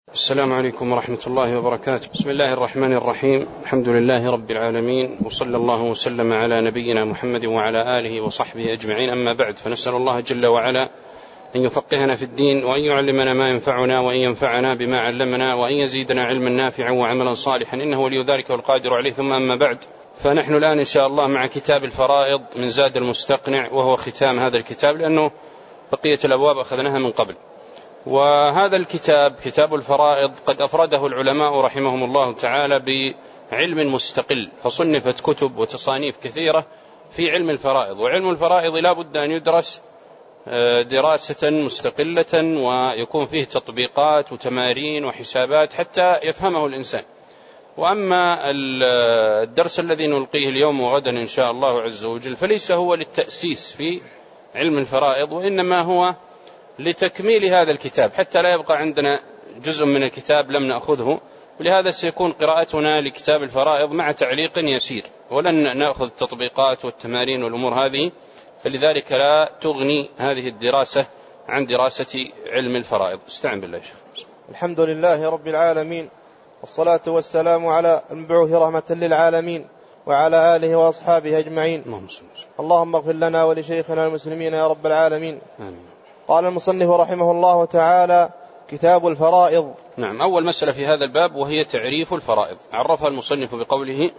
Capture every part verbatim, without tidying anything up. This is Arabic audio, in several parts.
السلام عليكم ورحمة الله وبركاته. بسم الله الرحمن الرحيم. الحمد لله رب العالمين، وصلى الله وسلم على نبينا محمد وعلى آله وصحبه أجمعين، أما بعد، فنسأل الله جل وعلا أن يفقهنا في الدين، وأن يعلمنا ما ينفعنا، وأن ينفعنا بما علمنا، وأن يزيدنا علما نافعا وعملا صالحا، إنه ولي ذلك والقادر عليه. ثم أما بعد، فنحن الآن إن شاء الله مع كتاب الفرائض من زاد المستقنع، وهو ختام هذا الكتاب، لأنه بقية الأبواب أخذناها من قبل. وهذا الكتاب كتاب الفرائض قد أفرده العلماء رحمهم الله تعالى بعلم مستقل، فصنفت كتب وتصانيف كثيرة في علم الفرائض. وعلم الفرائض لا بد أن يدرس دراسة مستقلة، ويكون فيه تطبيقات وتمارين وحسابات حتى يفهمه الإنسان. وأما الدرس الذي نلقيه اليوم وغدا إن شاء الله عز وجل فليس هو للتأسيس في علم الفرائض، وإنما هو لتكميل هذا الكتاب، حتى لا يبقى عندنا جزء من الكتاب لم نأخذه. ولهذا سيكون قراءتنا لكتاب الفرائض مع تعليق يسير، ولن نأخذ التطبيقات والتمارين والأمور هذه، فلذلك لا تغني هذه الدراسة عن دراسة علم الفرائض. استعن بالله. الحمد لله رب العالمين، والصلاة والسلام على المبعوث رحمة للعالمين وعلى آله وأصحابه أجمعين. اللهم اغفر لنا ولشيخنا المسلمين يا رب العالمين. آمين. قال المصنف رحمه الله تعالى: كتاب الفرائض. نعم، أول مسألة في هذا الباب وهي تعريف الفرائض. عرفها المصنف بقوله: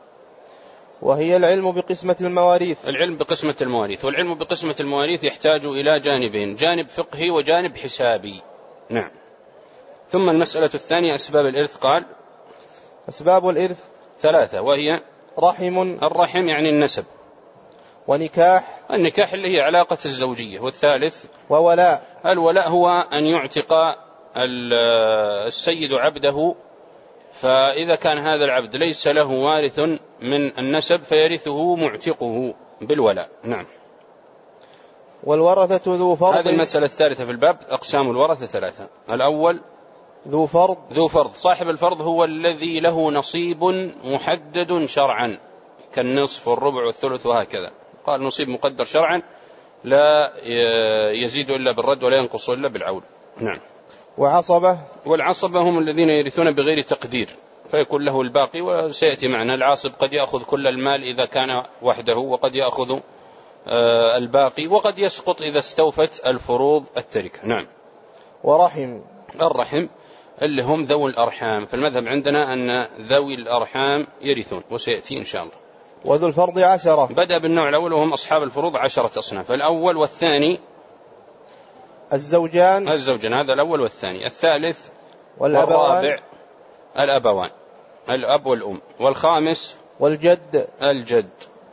وهي العلم بقسمة المواريث. العلم بقسمة المواريث. والعلم بقسمة المواريث يحتاج إلى جانبين: جانب فقهي وجانب حسابي. نعم. ثم المسألة الثانية أسباب الإرث. قال: أسباب الإرث ثلاثة، وهي: رحم، الرحم يعني النسب، ونكاح، النكاح اللي هي علاقة الزوجية، والثالث وولاء. الولاء هو أن يعتق السيد عبده، فإذا كان هذا العبد ليس له وارث من النسب فيرثه معتقه بالولاء. نعم. والورثة ذو فرض. هذه المسألة الثالثة في الباب. أقسام الورثة ثلاثة: الأول ذو فرض. ذو فرض. صاحب الفرض هو الذي له نصيب محدد شرعا، كالنصف والربع والثلث وهكذا. قال نصيب مقدر شرعا لا يزيد إلا بالرد ولا ينقص إلا بالعول. نعم. وعصبة. والعصبة هم الذين يرثون بغير تقدير، فيكون له الباقي. وسيأتي معنا العاصب قد يأخذ كل المال إذا كان وحده، وقد يأخذ الباقي، وقد يسقط إذا استوفت الفروض التركة. نعم. ورحم. الرحم اللي هم ذوي الأرحام، فالمذهب عندنا أن ذوي الأرحام يرثون، وسيأتي إن شاء الله. وذو الفرض عشرة. بدأ بالنوع الأول وهم أصحاب الفروض عشرة أصناف. الأول والثاني الزوجان. الزوجان، هذا الأول والثاني. الثالث والرابع الأبوان، الأب والأم. والخامس والجد الجد.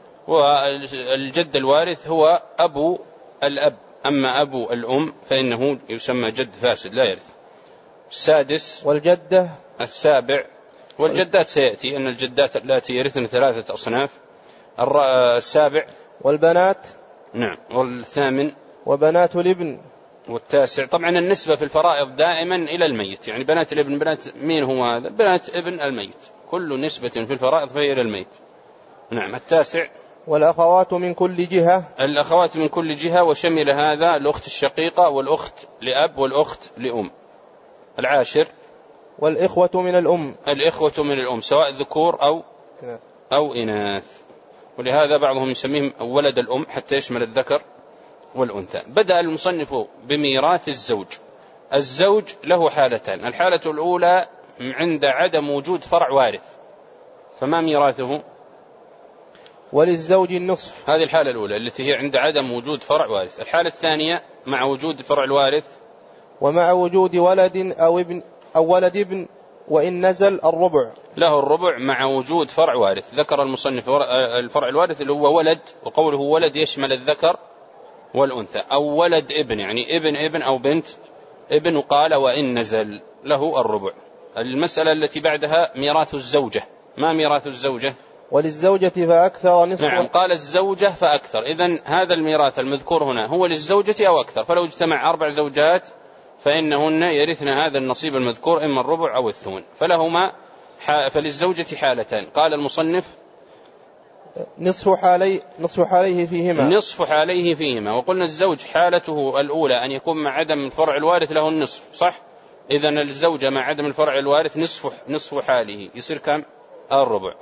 والجد الوارث هو أبو الأب، أما أبو الأم فإنه يسمى جد فاسد لا يرث. السادس والجدة. السابع والجدات سيأتي أن الجدات التي يرثن ثلاثة أصناف. السابع والبنات. نعم. والثامن وبنات الابن. والتاسع. طبعا النسبة في الفرائض دائما إلى الميت، يعني بنات الابن، بنات مين هو هذا؟ بنات ابن الميت، كل نسبة في الفرائض فهي إلى الميت. نعم. التاسع والأخوات من كل جهة. الأخوات من كل جهة، وشمل هذا الأخت الشقيقة والأخت لأب والأخت لأم. العاشر والإخوة من الأم. الإخوة من الأم سواء ذكور أو أو إناث، ولهذا بعضهم يسميهم ولد الأم حتى يشمل الذكر والأنثى. بدأ المصنف بميراث الزوج. الزوج له حالتان: الحالة الأولى عند عدم وجود فرع وارث، فما ميراثه؟ وللزوج النصف. هذه الحالة الأولى التي هي عند عدم وجود فرع وارث. الحالة الثانية مع وجود فرع الوارث ومع وجود ولد أو ابن أو ولد ابن، وإن نزل الربع. له الربع مع وجود فرع وارث. ذكر المصنف الفرع الوارث اللي هو ولد، وقوله ولد يشمل الذكر والأنثى، أو ولد ابن يعني ابن ابن أو بنت ابن. وقال وإن نزل له الربع. المسألة التي بعدها ميراث الزوجة. ما ميراث الزوجة؟ وللزوجة فأكثر نصف. نعم. قال الزوجة فأكثر. إذن هذا الميراث المذكور هنا هو للزوجة أو أكثر، فلو اجتمع أربع زوجات فإنهن يرثن هذا النصيب المذكور، إما الربع أو الثمن. فلهما فللزوجة حالتان. قال المصنف نصف حالي نصف حاليه فيهما نصف حاليه فيهما. وقلنا الزوج حالته الأولى أن يكون مع عدم الفرع الوارث له النصف، صح؟ إذن الزوجة مع عدم الفرع الوارث نصف نصف حاله يصير كم؟ الربع.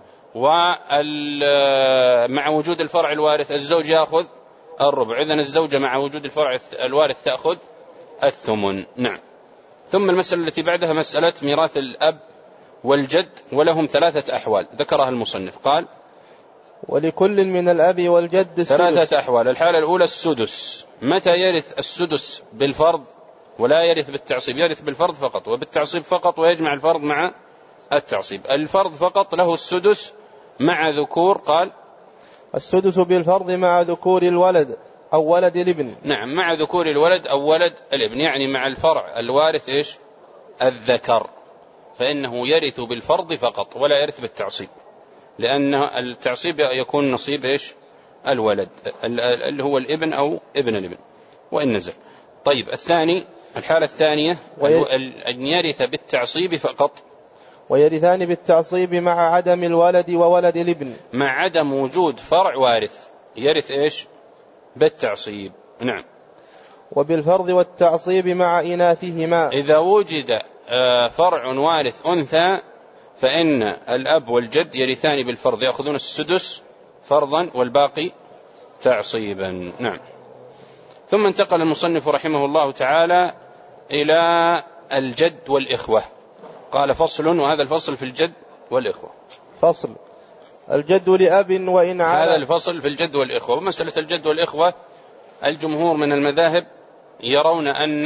ومع وجود الفرع الوارث الزوج يأخذ الربع، إذن الزوجة مع وجود الفرع الوارث تأخذ الثمن. نعم. ثم المسألة التي بعدها مسألة ميراث الأب والجد، ولهم ثلاثة أحوال ذكرها المصنف. قال ولكل من الأب والجد السدس. ثلاثة أحوال. الحالة الأولى السدس. متى يرث السدس بالفرض ولا يرث بالتعصيب؟ يرث بالفرض فقط وبالتعصيب فقط، ويجمع الفرض مع التعصيب. الفرض فقط له السدس مع ذكور. قال السدس بالفرض مع ذكور الولد أو ولد الابن. نعم، مع ذكور الولد أو ولد الابن، يعني مع الفرع الوارث إيش؟ الذكر، فإنه يرث بالفرض فقط ولا يرث بالتعصيب، لأن التعصيب يكون نصيب إيش؟ الولد اللي هو الابن أو ابن الابن وإن نزل. طيب الثاني، الحالة الثانية أن يرث بالتعصيب فقط. ويرثان بالتعصيب مع عدم الولد وولد الابن، مع عدم وجود فرع وارث يرث إيش؟ بالتعصيب. نعم. وبالفرض والتعصيب مع إناثهما. إذا وجد فرع وارث أنثى فإن الأب والجد يرثان بالفرض، يأخذون السدس فرضا والباقي تعصيبا. نعم. ثم انتقل المصنف رحمه الله تعالى إلى الجد والإخوة. قال فصل، وهذا الفصل في الجد والإخوة. فصل الجد لأب وإن علا. هذا الفصل في الجد والإخوة. ومسألة الجد والإخوة الجمهور من المذاهب يرون أن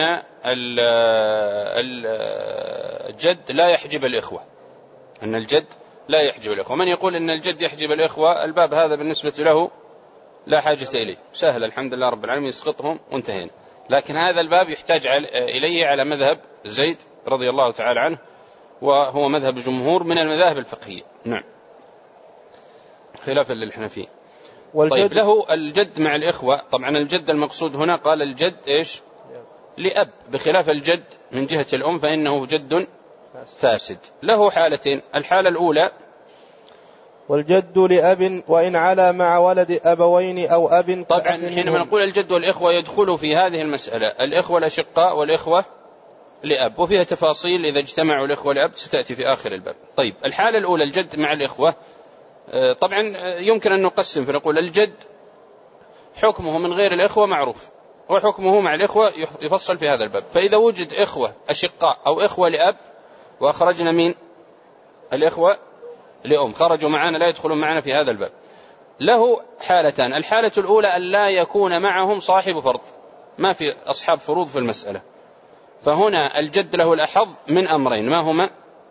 الجد لا يحجب الإخوة، أن الجد لا يحجب الإخوة. من يقول أن الجد يحجب الإخوة، الباب هذا بالنسبة له لا حاجة إليه، سهل الحمد لله رب العالمين، يسقطهم وانتهينا. لكن هذا الباب يحتاج إليه على مذهب زيد رضي الله تعالى عنه، وهو مذهب جمهور من المذاهب الفقهية. نعم، خلافا للحنفية. طيب له الجد مع الإخوة. طبعا الجد المقصود هنا قال الجد إيش؟ لأب، بخلاف الجد من جهة الأم فإنه جد فاسد. له حالتين. الحالة الأولى والجد لأب وإن علا مع ولد أبوين أو أب. طبعا حينما نقول الجد والإخوة يدخل في هذه المسألة الإخوة الأشقاء والإخوة لأب، وفيها تفاصيل إذا اجتمعوا الإخوة لأب ستأتي في آخر الباب. طيب الحالة الأولى الجد مع الإخوة. طبعا يمكن أن نقسم فنقول الجد حكمه من غير الإخوة معروف، وحكمه مع الإخوة يفصل في هذا الباب. فإذا وجد إخوة أشقاء أو إخوة لأب وأخرجنا مين؟ الإخوة لأم، خرجوا معنا لا يدخلون معنا في هذا الباب. له حالتان. الحالة الأولى أن لا يكون معهم صاحب فرض، ما في أصحاب فروض في المسألة، فهنا الجد له الأحظ من أمرين، ما هما؟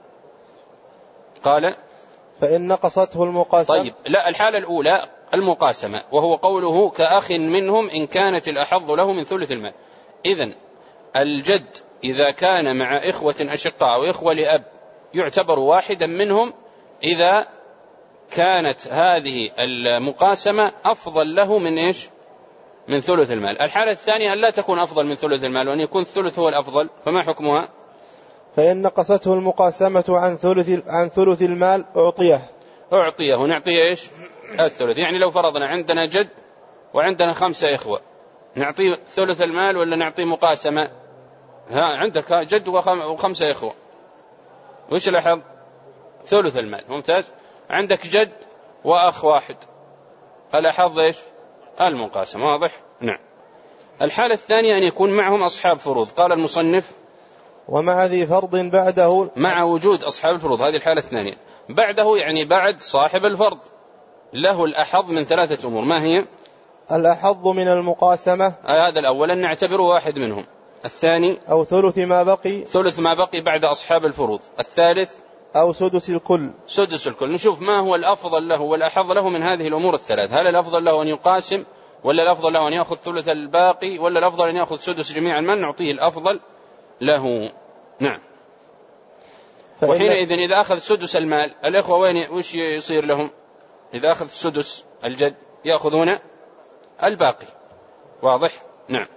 قال فإن نقصته المقاسمة. طيب لا، الحالة الأولى المقاسمة، وهو قوله كأخ منهم إن كانت الأحظ له من ثلث المال. إذن الجد إذا كان مع إخوة أشقاء أو إخوة لأب يعتبر واحدا منهم إذا كانت هذه المقاسمة أفضل له من إيش؟ من ثلث المال. الحالة الثانية أن لا تكون أفضل من ثلث المال وأن يكون الثلث هو الأفضل، فما حكمها؟ فإن نقصته المقاسمة عن ثلث عن ثلث المال أعطيه أعطيه ونعطيه إيش؟ الثلث. يعني لو فرضنا عندنا جد وعندنا خمسة إخوة، نعطيه ثلث المال ولا نعطيه مقاسمة؟ ها عندك جد وخمسة إخوة، وش الأحظ؟ ثلث المال. ممتاز. عندك جد وأخ واحد، الأحظ إيش؟ المقاسمة. واضح؟ نعم. الحالة الثانية أن يكون معهم أصحاب فروض. قال المصنف ومع ذي فرض بعده، مع وجود أصحاب الفروض. هذه الحالة الثانية. بعده يعني بعد صاحب الفرض له الأحظ من ثلاثة أمور. ما هي؟ الأحظ من المقاسمة. هذا الأول أن نعتبره واحد منهم. الثاني أو ثلث ما بقي، ثلث ما بقي بعد أصحاب الفروض. الثالث أو سدس الكل، سدس الكل. نشوف ما هو الأفضل له والأحظ له من هذه الأمور الثلاث. هل الأفضل له أن يقاسم، ولا الأفضل له أن يأخذ ثلث الباقي، ولا الأفضل أن يأخذ سدس جميع المال؟ نعطيه الأفضل له. نعم. وحينئذ إذا أخذ سدس المال الإخوة وين وش يصير لهم؟ إذا أخذ سدس الجد يأخذون الباقي. واضح؟ نعم.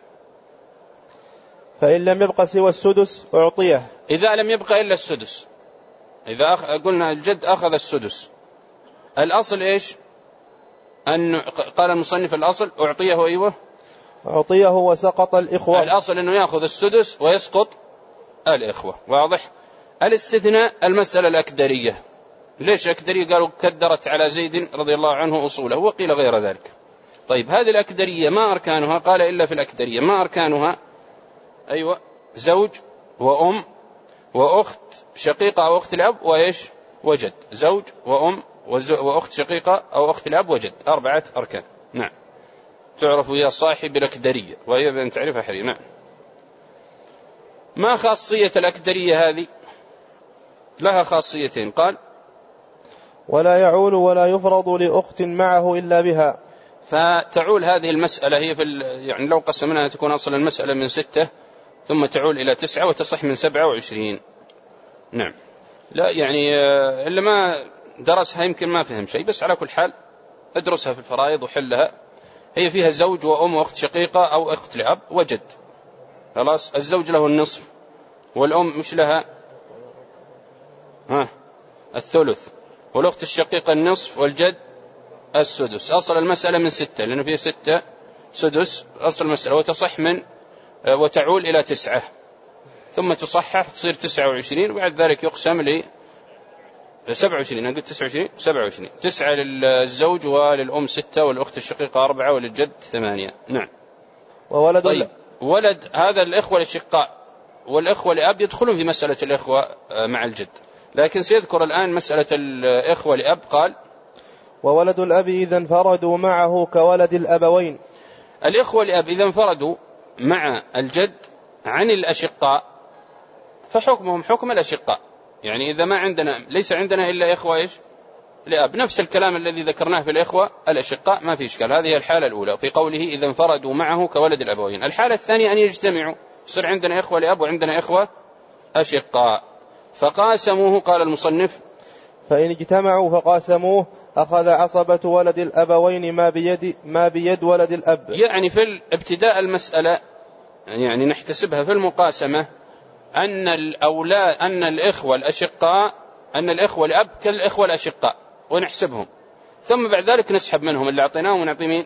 فإن لم يبقى سوى السدس أعطيه. إذا لم يبقى إلا السدس، إذا أخ... قلنا الجد أخذ السدس، الأصل إيش؟ أن قال المصنف الأصل أعطيه. أيوه، أعطيه وسقط الإخوة. الأصل أنه يأخذ السدس ويسقط الإخوة. واضح؟ الاستثناء المسألة الأكدرية. ليش الأكدرية؟ قالوا كدرت على زيد رضي الله عنه أصوله، وقيل غير ذلك. طيب هذه الأكدرية ما أركانها؟ قال إلا في الأكدرية. ما أركانها؟ أيوة، زوج وأم وأخت شقيقة أو أخت الأب وإيش وجد. زوج وأم وأخت شقيقة أو أخت الأب وجد، أربعة أركان. نعم، تعرف يا صاحب الأكدرية، وهي بأن تعرفها حري. نعم. ما خاصية الأكدرية هذه؟ لها خاصيتين. قال ولا يعول ولا يفرض لأخت معه إلا بها. فتعول هذه المسألة هي في يعني لو قسمناها تكون أصل المسألة من ستة ثم تعول إلى تسعة وتصح من سبعة وعشرين. نعم. لا يعني اللي ما درسها يمكن ما فهم شيء، بس على كل حال ادرسها في الفرائض وحلها. هي فيها زوج وأم وأخت شقيقة أو أخت لأب وجد. خلاص، الزوج له النصف والأم مش لها ها الثلث، والأخت الشقيقة النصف والجد السدس. أصل المسألة من ستة لأنه فيه ستة سدس أصل المسألة، وتصح من وتعول إلى تسعة ثم تصحح تصير تسعة وعشرين، وبعد ذلك يقسم لي سبعة وعشرين. أنا قلت تسعة وعشرين سبعة وعشرين. تسعة للزوج وللأم ستة والأخت الشقيقة أربعة وللجد ثمانية. نعم. وولد طيب ولد هذا الإخوة الأشقاء والإخوة لأب يدخلون في مسألة الإخوة مع الجد، لكن سيذكر الآن مسألة الإخوة لأب. قال وولد الأب إذا انفردوا معه كولد الأبوين. الإخوة لأب إذا انفردوا مع الجد عن الأشقاء فحكمهم حكم الأشقاء. يعني إذا ما عندنا ليس عندنا إلا إخوة إيش لأب، نفس الكلام الذي ذكرناه في الإخوة الأشقاء ما في إشكال. هذه الحالة الأولى في قوله إذا انفردوا معه كولد الأبوين. الحالة الثانية أن يجتمعوا، يصير عندنا إخوة لأب وعندنا إخوة أشقاء فقاسموه. قال المصنف فإن اجتمعوا فقاسموه أخذ عصبة ولد الأبوين ما بيد, ما بيد ولد الأب. يعني في الابتداء المسألة يعني نحتسبها في المقاسمة أن الأولاد أن الإخوة الأشقاء أن الإخوة الأب كالإخوة الأشقاء ونحسبهم، ثم بعد ذلك نسحب منهم اللي أعطيناهم ونعطي مين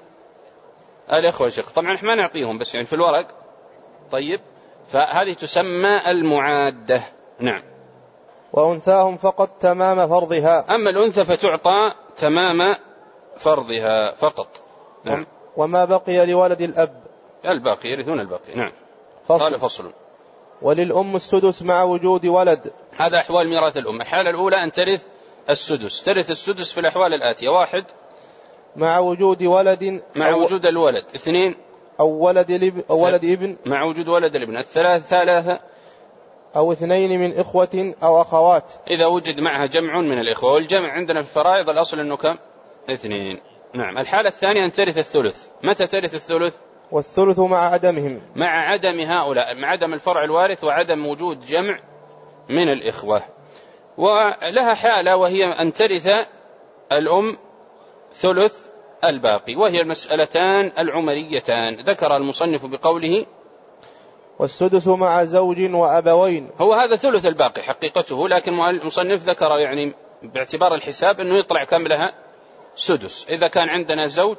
الإخوة الأشقاء. طبعا إحنا ما نعطيهم بس يعني في الورق. طيب فهذه تسمى المعادة. نعم. وأنثاهم فقط تمام فرضها. أما الأنثى فتعطى تمام فرضها فقط. نعم. وما بقي لولد الأب الباقي يرثون الباقي. نعم. فصل. قال فصل. وللأم السدس مع وجود ولد. هذا أحوال ميراث الأم. الحالة الأولى أن ترث السدس. ترث السدس في الأحوال الآتية: واحد مع وجود ولد مع أو وجود الولد، اثنين أو ولد لب أو ولد ابن مع وجود ولد الابن، الثلاث ثلاثة أو اثنين من إخوة أو أخوات إذا وجد معها جمع من الإخوة، والجمع عندنا في الفرائض الأصل أنه كم؟ اثنين. نعم. الحالة الثانية أن ترث الثلث. متى ترث الثلث؟ والثلث مع عدمهم، مع عدم هؤلاء، مع عدم الفرع الوارث وعدم وجود جمع من الإخوة. ولها حالة وهي أن ترث الأم ثلث الباقي، وهي المسألتان العمريتان ذكر المصنف بقوله والسدس مع زوج وأبوين. هو هذا ثلث الباقي حقيقته، لكن المصنف ذكر يعني باعتبار الحساب أنه يطلع كم لها سدس. إذا كان عندنا زوج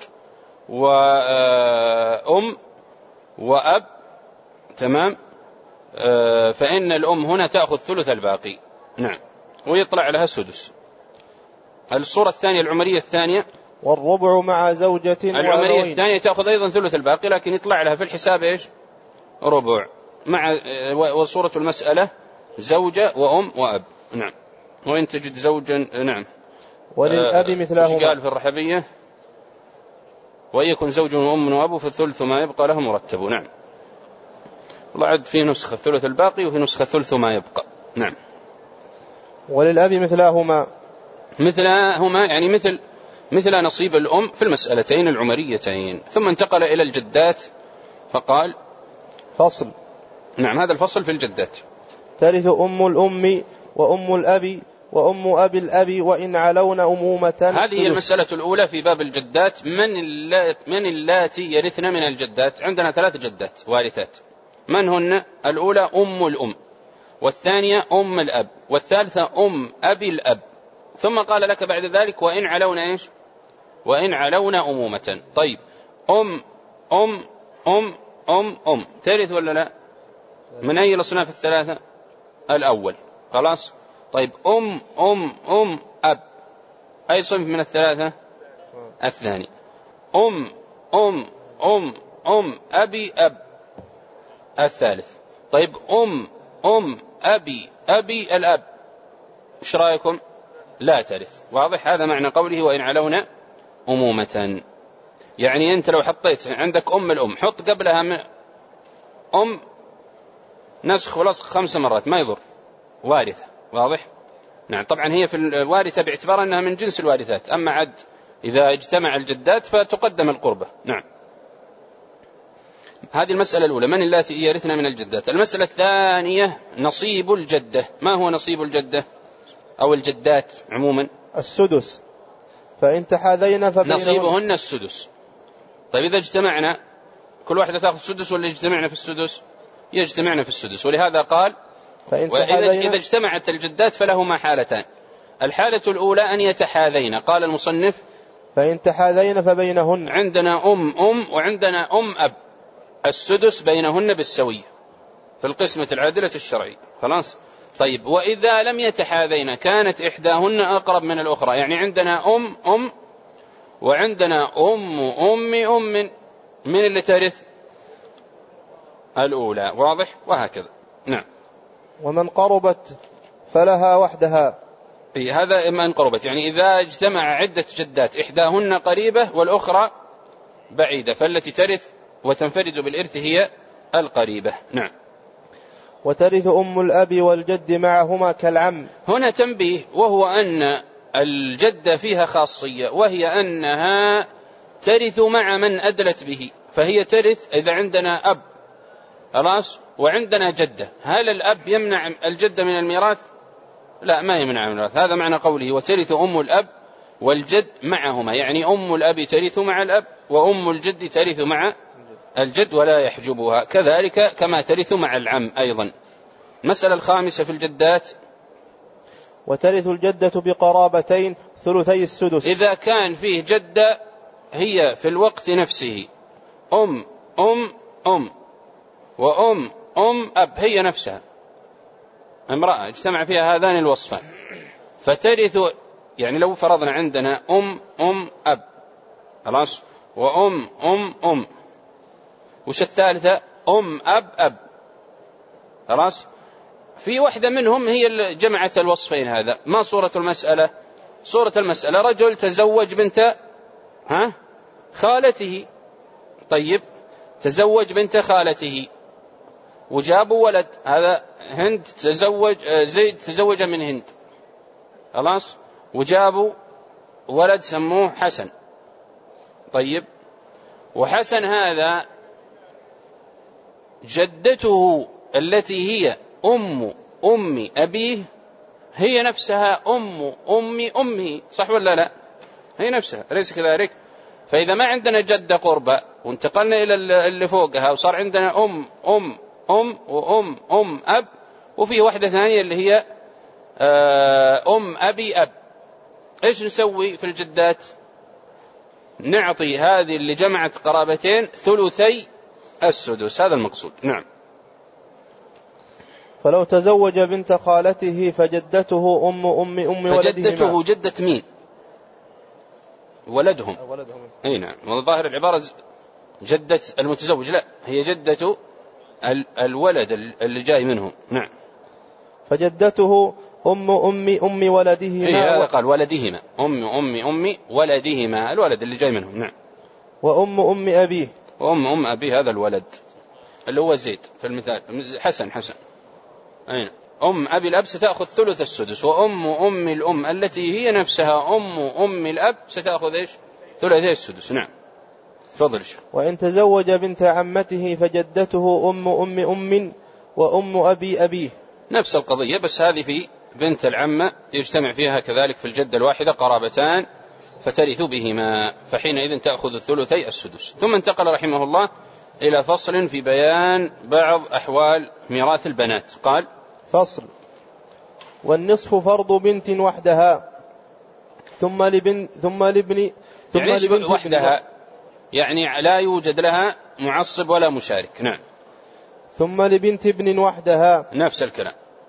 وأم وأب تمام، فإن الأم هنا تأخذ ثلث الباقي. نعم. ويطلع لها سدس. الصورة الثانية العمرية الثانية والربع مع زوجة العمرية وأبوين. الثانية تأخذ أيضا ثلث الباقي، لكن يطلع لها في الحساب إيش ربع. مع وصورة المسألة زوجة وأم وأب. نعم. وإن تجد زوجا. نعم. وللأب مثلهما. إيش قال في الرحبية؟ ويكن زوج وأم وأب فالثلث ما يبقى له مرتب. نعم. والله عد في نسخة ثلث الباقي وفي نسخة ثلث ما يبقى. نعم. وللأب مثلهما مثلهما يعني مثل مثل نصيب الأم في المسألتين العمريتين. ثم انتقل إلى الجدات فقال فصل. نعم. هذا الفصل في الجدات. ترث أم الأم وأم الأب وأم أبي الأب وإن علون أمومة. هذه هي المسألة الأولى في باب الجدات. من اللات من اللاتي يرثن من الجدات؟ عندنا ثلاث جدات وارثات. من هن؟ الأولى أم الأم، والثانية أم الأب، والثالثة أم أبي الأب. ثم قال لك بعد ذلك وإن علون إيش؟ وإن علون أمومة. طيب أم أم أم أم أم ترث ولا لا؟ من أي الأصناف الثلاثة؟ الأول. خلاص. طيب أم أم أم أب أي صنف من الثلاثة؟ الثاني. أم أم أم أم أبي أب الثالث. طيب أم أم أبي أبي الأب إيش رأيكم؟ لا ترث. واضح؟ هذا معنى قوله وإن علونا أمومة. يعني أنت لو حطيت عندك أم الأم حط قبلها أم نسخ ولصق خمس مرات ما يضر، وارثة. واضح؟ نعم. طبعا هي في الوارثة باعتبار أنها من جنس الوارثات، أما عد إذا اجتمع الجدات فتقدم القربة. نعم. هذه المسألة الأولى، من اللاتي يرثن من الجدات. المسألة الثانية نصيب الجدة. ما هو نصيب الجدة أو الجدات عموما؟ السدس، فإن تحاذينا فبينهن نصيبهن السدس. طيب إذا اجتمعنا كل واحدة تأخذ السدس ولا يجتمعنا في السدس؟ يجتمعنا في السدس. ولهذا قال وإذا إذا اجتمعت الجدات فلهما حالتان. الحالة الأولى أن يتحاذين. قال المصنف فإن تحاذين فبينهن. عندنا أم أم وعندنا أم أب، السدس بينهن بالسوية في القسمة العادلة الشرعية. خلاص. طيب وإذا لم يتحاذين كانت إحداهن أقرب من الأخرى، يعني عندنا أم أم وعندنا أم أم أم، من اللي ترث؟ الأولى. واضح؟ وهكذا. نعم. ومن قربت فلها وحدها. هذا من قربت، يعني إذا اجتمع عدة جدات إحداهن قريبة والأخرى بعيدة فالتي ترث وتنفرد بالإرث هي القريبة. نعم. وترث أم الأب والجد معهما كالعم. هنا تنبيه، وهو أن الجدة فيها خاصية، وهي أنها ترث مع من أدلت به، فهي ترث إذا عندنا أب خلاص وعندنا جدة. هل الأب يمنع الجدة من الميراث؟ لا، ما يمنع من الميراث. هذا معنى قوله وترث أم الأب والجد معهما، يعني أم الأب ترث مع الأب وأم الجد ترث مع الجد ولا يحجبها، كذلك كما ترث مع العم أيضا. المسألة الخامسة في الجدات وترث الجدة بقرابتين ثلثي السدس. إذا كان فيه جدة هي في الوقت نفسه أم أم أم وأم أم أب، هي نفسها امرأة اجتمع فيها هذان الوصفان فترث. يعني لو فرضنا عندنا أم أم أب خلاص وأم أم أم، وش الثالثة؟ أم أب أب خلاص. في واحدة منهم هي اللي جمعت الوصفين. هذا ما صورة المسألة؟ صورة المسألة رجل تزوج بنت ها خالته. طيب تزوج بنت خالته وجابوا ولد، هذا هند تزوج زيد تزوج من هند خلاص وجابوا ولد سموه حسن. طيب وحسن هذا جدته التي هي أم أم أبيه هي نفسها أم أم أمه، صح ولا لا؟ هي نفسها، أليس كذلك؟ فإذا ما عندنا جدة قربة وانتقلنا إلى اللي فوقها وصار عندنا أم أم أم وأم أم أب، وفي واحدة ثانية اللي هي أم أبي أب، إيش نسوي في الجدات؟ نعطي هذه اللي جمعت قرابتين ثلثي السدس، هذا المقصود. نعم. فلو تزوج بنت خالته فجدته أم أم أم ولدهما. فجدته جدة مين؟ ولدهم. أي نعم. والظاهر العبارة جدة المتزوج، لا هي جدة الولد اللي جاي منهم. نعم. فجدته أم أم أم ولدهما. إيه هذا قال ولدهما، أم أم أم ولدهما الولد اللي جاي منهم. نعم. وأم أم أبيه. وأم أم أبيه هذا الولد اللي هو زيد في المثال، حسن حسن. أين أم أبي الأب ستأخذ ثلث السدس، وأم أم الأم التي هي نفسها أم أم الأب ستأخذ إيش؟ ثلثي السدس. نعم. تفضل. وإن تزوج بنت عمته فجدته أم أم أم وأم أبي أبيه. نفس القضية، بس هذه في بنت العمة يجتمع فيها كذلك في الجدة الواحدة قرابتان فترث بهما، فحينئذ تأخذ الثلثي السدس. ثم انتقل رحمه الله إلى فصل في بيان بعض أحوال ميراث البنات. قال: فصل: والنصف فرض بنت وحدها ثم لبن ثم لابن ثم يعني لبنت وحدها، يعني لا يوجد لها معصب ولا مشارك. نعم. ثم لبنت ابن وحدها، نفس الكلام.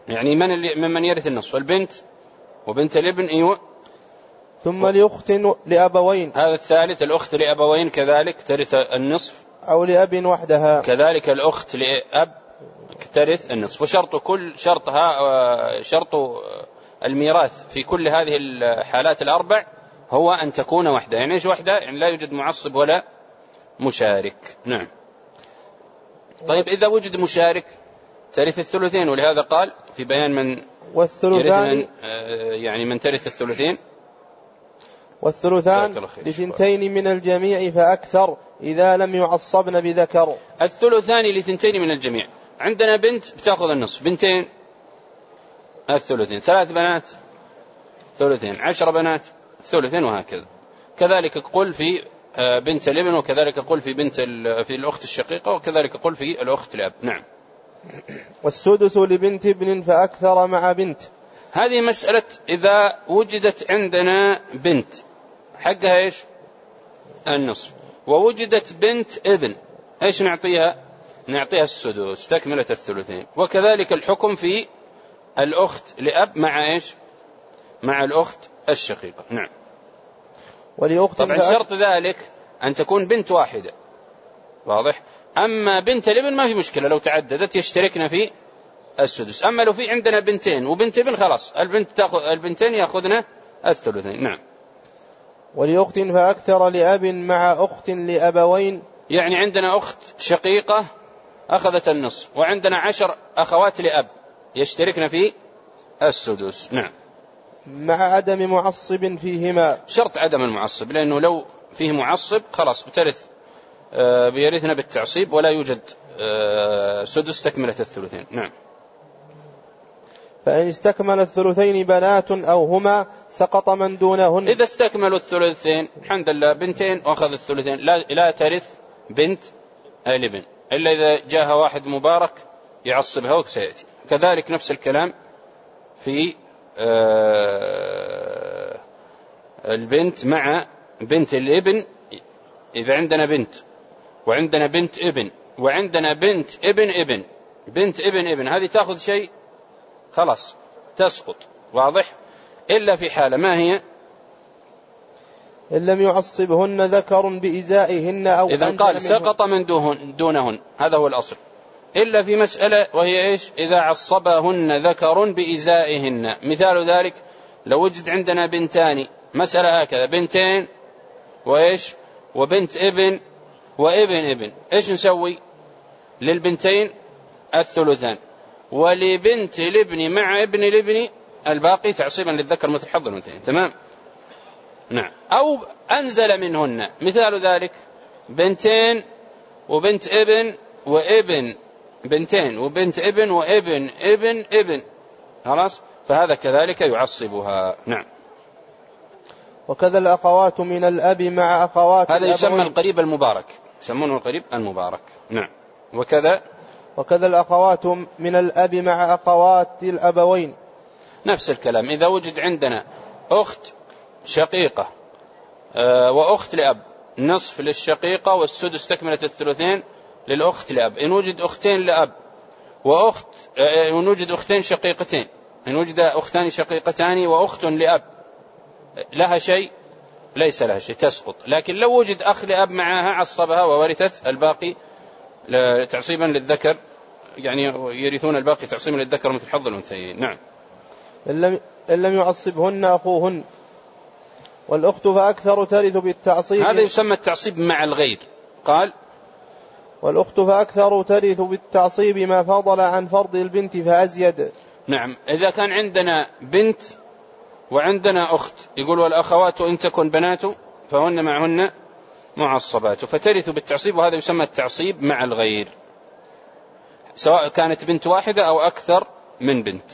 يعني من اللي ممن يرث النصف؟ البنت وبنت الابن. أيوة. ثم لأخت لأبوين. هذا الثالث. الأخت لأبوين كذلك ترث النصف، أو لأب وحدها. كذلك الأخت لأب ترث النصف. وشرط كل شرطها شرط الميراث في كل هذه الحالات الأربع هو أن تكون وحدة. يعني إيش وحدة؟ يعني لا يوجد معصب ولا مشارك. نعم. طيب إذا وجد مشارك ترث الثلثين، ولهذا قال في بيان من والثلثان يعني من ترث الثلثين. والثلثان لثنتين من الجميع فأكثر إذا لم يعصبن بذكر. الثلثان لثنتين من الجميع. عندنا بنت بتأخذ النصف، بنتين الثلثين، ثلاث بنات ثلثين، عشر بنات ثلثين، وهكذا. كذلك قل في بنت الابن، وكذلك قل في بنت في الأخت الشقيقة، وكذلك قل في الأخت الأب. نعم. والسدس لبنت ابن فأكثر مع بنت. هذه مسألة إذا وجدت عندنا بنت حقها إيش؟ النصف، ووجدت بنت ابن إيش نعطيها؟ نعطيها السدس تكملة الثلثين. وكذلك الحكم في الأخت لأب مع إيش؟ مع الأخت الشقيقة. نعم. طبعا شرط ذلك أن تكون بنت واحدة، واضح؟ أما بنت الابن ما في مشكلة، لو تعددت يشتركن في السدس. أما لو في عندنا بنتين وبنت ابن خلاص البنت تأخذ البنتين يأخذن الثلثين. نعم. ولأخت فأكثر لأب مع أخت لأبوين. يعني عندنا أخت شقيقة أخذت النصف، وعندنا عشر أخوات لأب يشتركن في السدس. نعم. مع عدم معصب فيهما. شرط عدم المعصب، لأنه لو فيه معصب خلاص بترث بيرثنا بالتعصيب، ولا يوجد سدس تكملة الثلثين. نعم. فإن استكمل الثلثين بنات أو هما سقط من دونهن. إذا استكملوا الثلثين الحمد لله بنتين وأخذ الثلثين لا, لا ترث بنت الابن إلا إذا جاءها واحد مبارك يعصبها وسيأتي. كذلك نفس الكلام في آه البنت مع بنت الابن. إذا عندنا بنت وعندنا بنت ابن وعندنا بنت ابن ابن بنت ابن ابن هذه تأخذ شيء خلاص تسقط، واضح؟ إلا في حالة ما هي؟ إن لم يعصبهن ذكر بإزائهن أو إذا قال سقط من دونهن، هذا هو الأصل. إلا في مسألة وهي إيش؟ إذا عصبهن ذكر بإزائهن. مثال ذلك لو وجد عندنا بنتان، مسألة هكذا بنتين وإيش وبنت ابن وابن ابن، إيش نسوي؟ للبنتين الثلثان، ولبنت الابن مع ابن الابن الباقي تعصيبا للذكر مثل حظ الأنثيين. تمام؟ نعم. أو أنزل منهن، مثال ذلك بنتين وبنت ابن وابن بنتين وبنت ابن وابن ابن ابن، خلاص، فهذا كذلك يعصبها. نعم. وكذا الأخوات من الأب مع أخوات هذا يسمى القريب المبارك، يسمونه القريب المبارك. نعم. وكذا وكذا الأخوات من الأب مع أخوات الأبوين. نفس الكلام. إذا وجد عندنا أخت شقيقة وأخت لأب، نصف للشقيقة والسدس تكملة الثلثين للأخت لأب. إن وجد أختين لأب وأخت إن وجد أختين شقيقتين، إن وجد أختان شقيقتان وأخت لأب لها شيء؟ ليس لها شيء، تسقط. لكن لو وجد أخ لأب معها عصبها وورثت الباقي تعصيبا للذكر، يعني يرثون الباقي تعصيبا للذكر مثل حظ الأنثيين. نعم. إن لم يعصبهن أخوهن. والأخت فأكثر ترث بالتعصيب. هذا يسمى التعصيب مع الغير. قال والأخت فأكثر ترث بالتعصيب ما فضل عن فرض البنت فأزيد. نعم. إذا كان عندنا بنت وعندنا أخت، يقول والأخوات إن تكن بنات فهن معهن معصبات، فترث بالتعصيب، وهذا يسمى التعصيب مع الغير، سواء كانت بنت واحدة أو أكثر من بنت.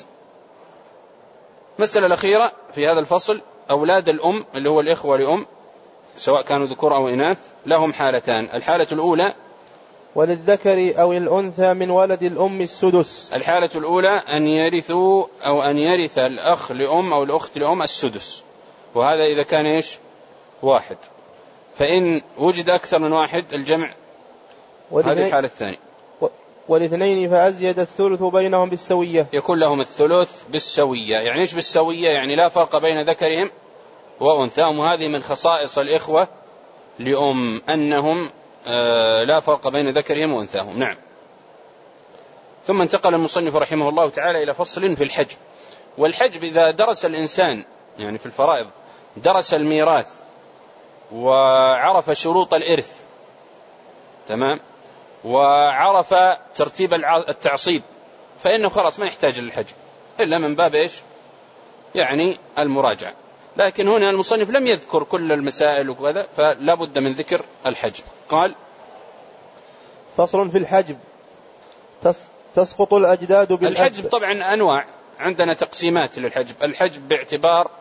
مسألة الأخيرة في هذا الفصل، أولاد الأم اللي هو الإخوة لأم سواء كانوا ذكور أو إناث لهم حالتان. الحالة الأولى وللذكر أو الأنثى من ولد الأم السدس. الحالة الأولى أن يرثوا أو أن يرث الأخ لأم أو الأخت لأم السدس، وهذا إذا كان إيش؟ واحد. فإن وجد أكثر من واحد الجمع، هذه الحالة الثانية. والاثنين فأزيد الثلث بينهم بالسوية. يكون لهم الثلث بالسوية. يعني إيش بالسوية؟ يعني لا فرق بين ذكرهم وأنثاهم. وهذه من خصائص الإخوة لأم أنهم آه لا فرق بين ذكرهم وأنثاهم. نعم. ثم انتقل المصنف رحمه الله تعالى إلى فصل في الحجب. والحجب إذا درس الإنسان يعني في الفرائض درس الميراث وعرف شروط الإرث تمام وعرف ترتيب التعصيب فإنه خلاص ما يحتاج للحجب إلا من باب إيش يعني المراجعة. لكن هنا المصنف لم يذكر كل المسائل وكذا فلا بد من ذكر الحجب. قال فصل في الحجب تسقط الأجداد بالأب. الحجب طبعا أنواع، عندنا تقسيمات للحجب. الحجب باعتبار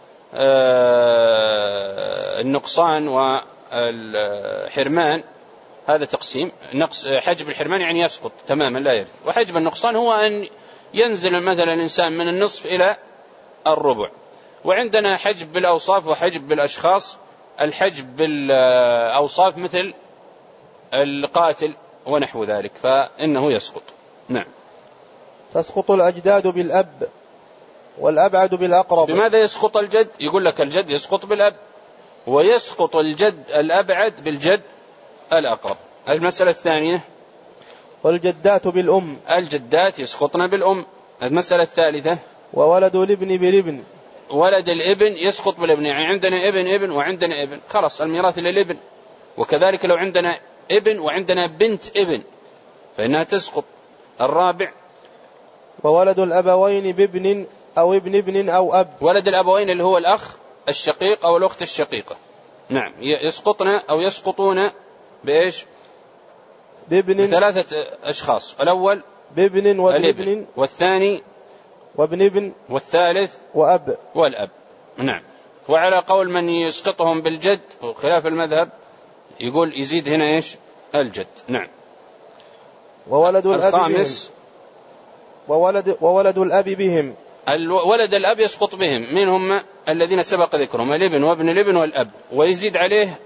النقصان والحرمان هذا تقسيم. نقص حجب الحرمان يعني يسقط تماما لا يرث. وحجب النقصان هو أن ينزل مثلا الإنسان من النصف إلى الربع. وعندنا حجب بالأوصاف وحجب بالأشخاص. الحجب بالأوصاف مثل القاتل ونحو ذلك فإنه يسقط. نعم. تسقط الأجداد بالأب والأبعد بالأقرب. بماذا يسقط الجد؟ يقول لك الجد يسقط بالأب ويسقط الجد الأبعد بالجد الأقرب. المسألة الثانية والجدات بالأم. الجدات يسقطن بالأم. المسألة الثالثة وولد الابن بالابن. ولد الابن يسقط بالابن. يعني عندنا ابن ابن وعندنا ابن خلاص الميراث للابن. وكذلك لو عندنا ابن وعندنا بنت ابن فإنها تسقط. الرابع وولد الأبوين بابن أو ابن ابن أو أب. ولد الأبوين اللي هو الأخ الشقيق أو الأخت الشقيقة. نعم يسقطن أو يسقطون بإيش؟ بابن. ثلاثة أشخاص. الأول بابن وابن والثاني وابن ابن والثالث وأب والأب. نعم. وعلى قول من يسقطهم بالجد وخلاف المذهب يقول يزيد هنا إيش الجد. نعم. وولد الأب الخامس بهم. وولد, وولد الأب بهم. ولد الأب يسقط بهم. من هم الذين سبق ذكرهم؟ الابن وابن الابن والأب. ويزيد عليه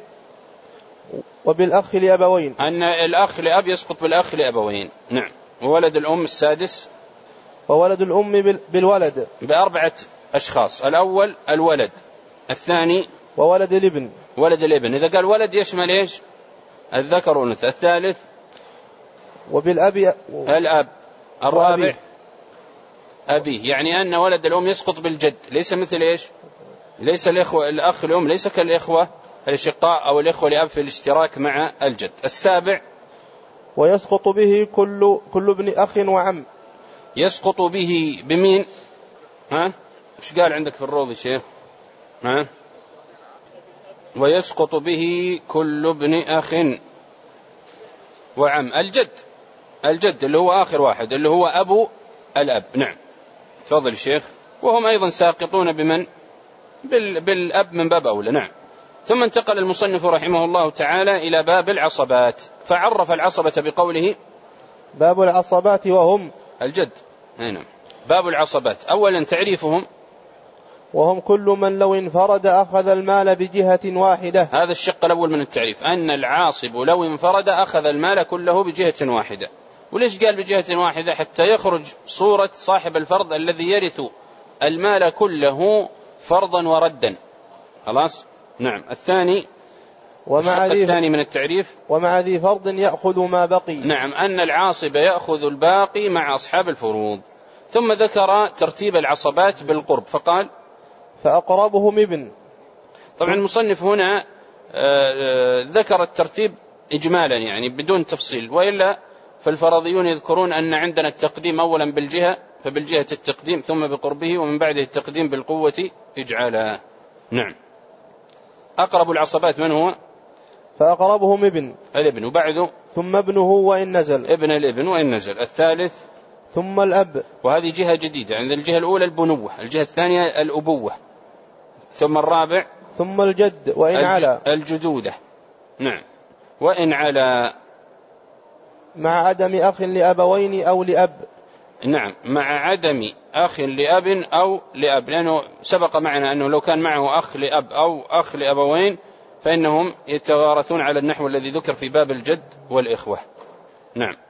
وبالأخ لأبوين أن الأخ لأب يسقط بالأخ لأبوين. نعم. وولد الأم السادس وولد الأم بالولد بأربعة أشخاص. الأول الولد. الثاني وولد الابن. ولد الابن. إذا قال ولد يشمل إيش الذكر والأنثى. الثالث وبالأب الأب. الرابع أبيه. يعني أن ولد الأم يسقط بالجد ليس مثل إيش ليس الإخوة الأخ الأم ليس كالإخوة الأشقاء أو الإخوة لأب في الاشتراك مع الجد. السابع ويسقط به كل كل ابن أخ وعم. يسقط به بمين؟ ها إيش قال عندك في الروض شيخ؟ ها ويسقط به كل ابن أخ وعم. الجد الجد اللي هو آخر واحد اللي هو أبو الأب. نعم. تفضل الشيخ. وهم أيضا ساقطون بمن بالأب من باب أولى. نعم. ثم انتقل المصنف رحمه الله تعالى إلى باب العصبات فعرف العصبة بقوله باب العصبات وهم الجد. نعم. باب العصبات أولا تعريفهم وهم كل من لو انفرد أخذ المال بجهة واحدة. هذا الشق الأول من التعريف أن العاصب لو انفرد أخذ المال كله بجهة واحدة. وليش قال بجهة واحدة؟ حتى يخرج صورة صاحب الفرض الذي يرث المال كله فرضا وردا. خلاص. نعم. الثاني ومع الثاني من التعريف ومع ذي فرض يأخذ ما بقي. نعم. أن العاصب يأخذ الباقي مع أصحاب الفروض. ثم ذكر ترتيب العصبات بالقرب فقال فأقربهم ابن. طبعا المصنف هنا ذكر الترتيب إجمالا يعني بدون تفصيل. وإلا فالفرضيون يذكرون أن عندنا التقديم أولا بالجهة فبالجهة التقديم ثم بقربه ومن بعده التقديم بالقوة إجعالا. نعم. أقرب العصبات من هو؟ فأقربهم ابن الابن وبعده ثم ابنه وإن نزل. ابن الابن وإن نزل. الثالث ثم الأب. وهذه جهة جديدة. عند الجهة الأولى البنوة الجهة الثانية الأبوة. ثم الرابع ثم الجد وإن الج... على الجدودة. نعم. وإن على مع عدم أخ لأبوين أو لأب. نعم. مع عدم أخ لأب أو لأب لأنه سبق معنا أنه لو كان معه أخ لأب أو أخ لأبوين فإنهم يتوارثون على النحو الذي ذكر في باب الجد والإخوة. نعم.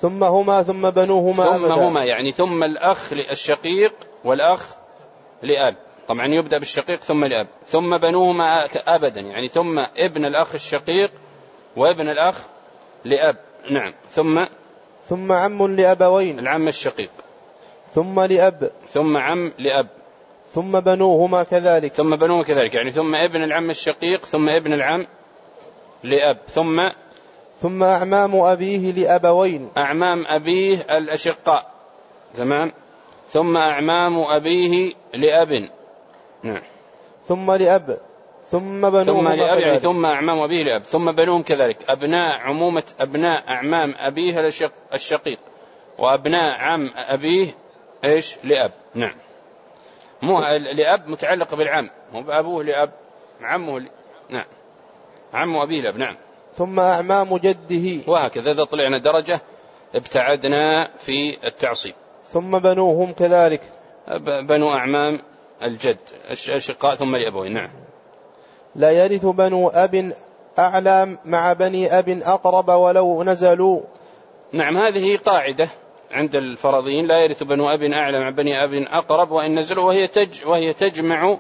ثم هما ثم بنوهما ثم أبدا. هما يعني ثم الأخ الشقيق والأخ لأب، طبعا يبدأ بالشقيق ثم لأب، ثم بنوهما أبدا يعني ثم ابن الأخ الشقيق وابن الأخ لأب. نعم. ثم ثم عم لأبوين، العم الشقيق، ثم لأب، ثم عم لأب، ثم بنوهما كذلك، ثم بنوهما كذلك يعني ثم ابن العم الشقيق ثم ابن العم لأب، ثم ثم أعمام أبيه لأبوين، أعمام أبيه الأشقاء، تمام، ثم أعمام أبيه لأب. نعم. ثم لأب، ثم بنوهما ثم لأب كذلك. يعني ثم أعمام أبيه لأب، ثم بنوهم كذلك، أبناء عمومة أبناء أعمام أبيه الشق الشقيق وأبناء عم أبيه إيش لأب. نعم. مو لأب متعلق بالعم، مو بأبوه لأب، عمه ل... نعم، عم أبيه لأب. نعم. ثم أعمام جده، وهكذا إذا طلعنا درجة ابتعدنا في التعصيب. ثم بنوهم كذلك، بنو أعمام الجد الشقاء ثم لأبوين. نعم. لا يرث بنو أب أعلى مع بني أب أقرب ولو نزلوا. نعم، هذه قاعدة عند الفرضيين، لا يرث بنو أب أعلى مع بني أب أقرب وإن نزلوا، وهي تج وهي تجمع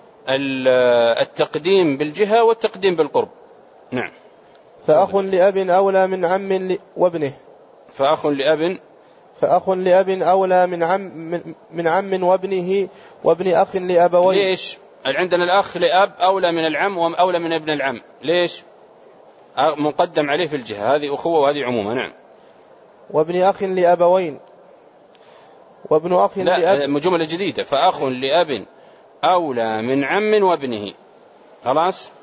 التقديم بالجهة والتقديم بالقرب. نعم. فأخ لأب أولى من عم وابنه، فأخ لأب فأخ لأب أولى من عم من عم وابنه وابن أخ لأبوين. ليش عندنا الأخ لأب أولى من العم وأولى من ابن العم؟ ليش؟ مقدم عليه في الجهة، هذه أخوة وهذه عمومة. نعم. وابن أخ لأبوين وابن أخ لأب. لا، جملة جديدة، فأخ لأب أولى من عم وابنه، خلاص،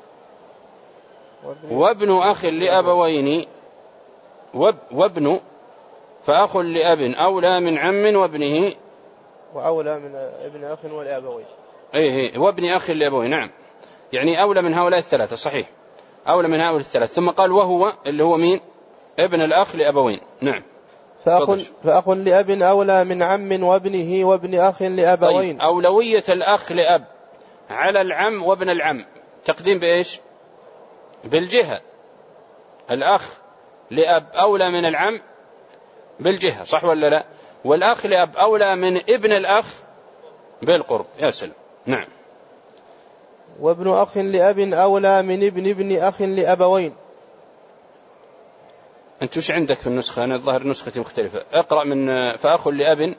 وابن أخ لأبوين وابن، فأخ لأب أولى من عم وابنه وأولى من ابن أخ ولأبوين. إيه، وابن أخ لأبوين. نعم، يعني أولى من هؤلاء الثلاثة، صحيح، أولى من هؤلاء الثلاثة. ثم قال وهو اللي هو مين؟ ابن الأخ لأبوين. نعم. فأخ, فأخ لأب أولى من عم وابنه وابن أخ لأبوين. طيب، أولوية الأخ لأب على العم وابن العم تقديم بإيش؟ بالجهة. الأخ لأب أولى من العم بالجهة، صح ولا لا؟ والأخ لأب أولى من ابن الأخ بالقرب. يا سلام. نعم. وابن أخ لأب أولى من ابن ابن أخ لأبوين. أنت وش عندك في النسخة؟ أنا الظاهر نسختي مختلفة. اقرأ من فأخ لأب.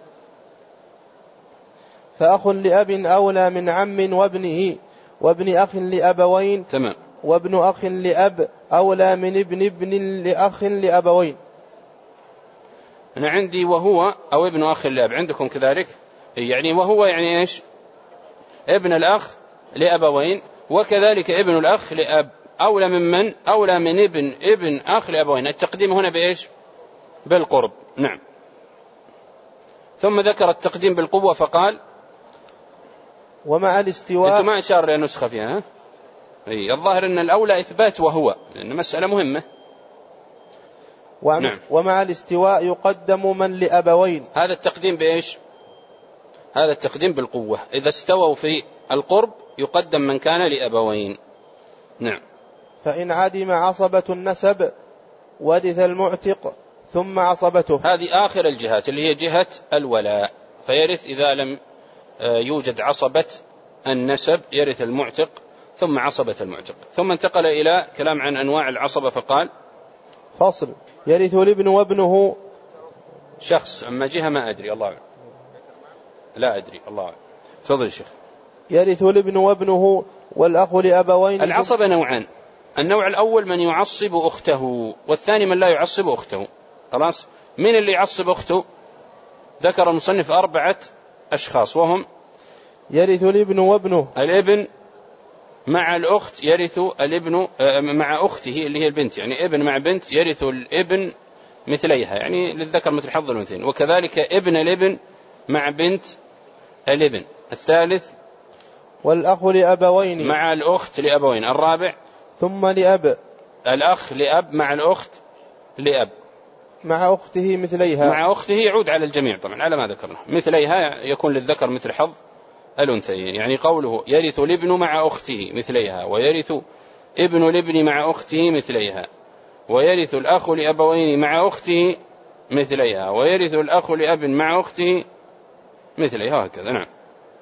فأخ لأب أولى من عم وابنه وابن أخ لأبوين. تمام. وابن أخ لأب أولى من ابن ابن لأخ لأبوين. أنا عندي وهو أو ابن أخ لأب، عندكم كذلك؟ يعني وهو يعني إيش؟ ابن الأخ لأبوين، وكذلك ابن الأخ لأب أولى من من؟ أولى من ابن ابن أخ لأبوين. التقديم هنا بإيش؟ بالقرب. نعم. ثم ذكر التقديم بالقوة فقال ومع الاستواء. أنتم ما أشار إلى نسخة فيها، ها؟ أي الظاهر أن الأولى إثبات وهو، لأن مسألة مهمة. نعم. ومع الاستواء يقدم من لأبوين. هذا التقديم بإيش؟ هذا التقديم بالقوة، إذا استووا في القرب يقدم من كان لأبوين. نعم. فإن عدم عصبة النسب ورث المعتق ثم عصبته. هذه آخر الجهات اللي هي جهة الولاء، فيرث إذا لم يوجد عصبة النسب، يرث المعتق ثم عصبة المعتق. ثم انتقل إلى كلام عن أنواع العصبة فقال فصل. يرث الابن وابنه شخص، أما جهة ما أدري، الله أعلم، لا أدري، الله أعلم. تفضل يا شيخ. يرث الابن وابنه والأخ لأبوين. العصبة نوعان، النوع الأول من يعصب أخته، والثاني من لا يعصب أخته. خلاص، من اللي يعصب أخته؟ ذكر المصنف أربعة أشخاص، وهم يرث الابن وابنه، الابن مع الأخت يرث الابن مع أخته اللي هي البنت، يعني ابن مع بنت يرث الابن مثليها، يعني للذكر مثل حظ الأنثيين، وكذلك ابن الابن مع بنت الابن. الثالث والأخ لأبوين مع الأخت لأبوين. الرابع ثم لأب، الأخ لأب مع الأخت لأب مع أخته مثليها. مع أخته يعود على الجميع طبعا على ما ذكرنا، مثليها يكون للذكر مثل حظ الأنثيين، يعني قوله يرث الابن مع أخته مثليها، ويرث ابن الابن مع أخته مثليها، ويرث الأخ لأبوين مع أخته مثليها، ويرث الأخ لأب مع أخته مثليها، هكذا. نعم.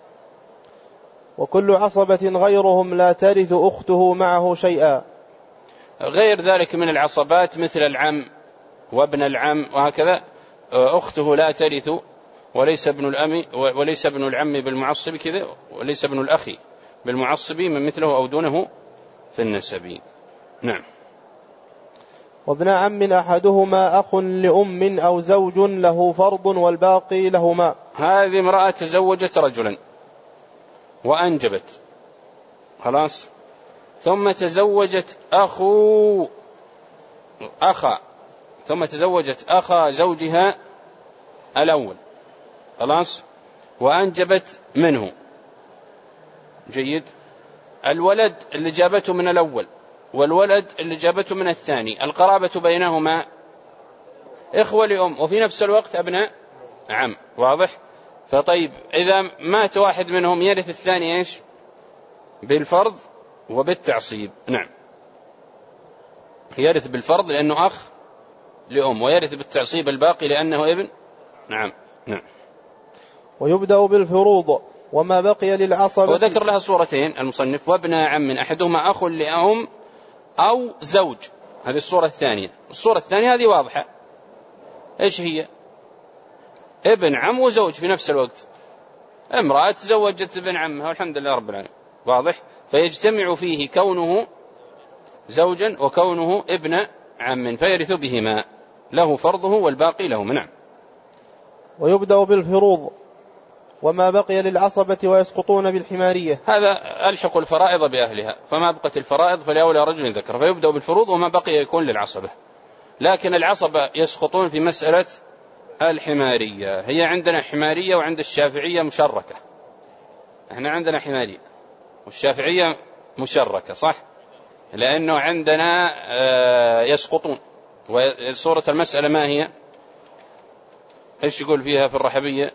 وكل عصبة غيرهم لا ترث أخته معه شيئا. غير ذلك من العصبات مثل العم وابن العم وهكذا، أخته لا ترث، وليس ابن الأم وليس ابن العم بالمعصب كذا، وليس ابن الأخ بالمعصب من مثله أو دونه في النسب. نعم. وابن عم أحدهما أخ لأم أو زوج له فرض والباقي لهما. هذه امرأة تزوجت رجلا وأنجبت خلاص، ثم تزوجت أخو أخا ثم تزوجت أخا زوجها الأول خلاص، وأنجبت منه. جيد. الولد اللي جابته من الأول والولد اللي جابته من الثاني، القرابة بينهما إخوة لأم وفي نفس الوقت أبناء عم. واضح؟ فطيب إذا مات واحد منهم يرث الثاني إيش؟ بالفرض وبالتعصيب. نعم. يرث بالفرض لأنه أخ لأم، ويرث بالتعصيب الباقي لأنه ابن. نعم. نعم. ويبدأ بالفروض وما بقي للعصبة. وذكر لها صورتين المصنف: وابن عم أحدهما أخ لأم أو زوج. هذه الصورة الثانية. الصورة الثانية هذه واضحة، إيش هي؟ ابن عم وزوج في نفس الوقت، امرأة تزوجت ابن عمها والحمد لله رب العالمين. واضح؟ فيجتمع فيه كونه زوجا وكونه ابن عم، فيرث بهما، له فرضه والباقي له. نعم. ويبدأ بالفروض وما بقي للعصبة ويسقطون بالحمارية. هذا ألحق الفرائض بأهلها، فما بقت الفرائض فلأولى رجل ذكر، فيبدأ بالفروض وما بقي يكون للعصبة. لكن العصبة يسقطون في مسألة الحمارية. هي عندنا حمارية وعند الشافعية مشركة. احنا عندنا حمارية والشافعية مشركة، صح؟ لأنه عندنا يسقطون. وصورة المسألة ما هي؟ ايش يقول فيها في الرحبية؟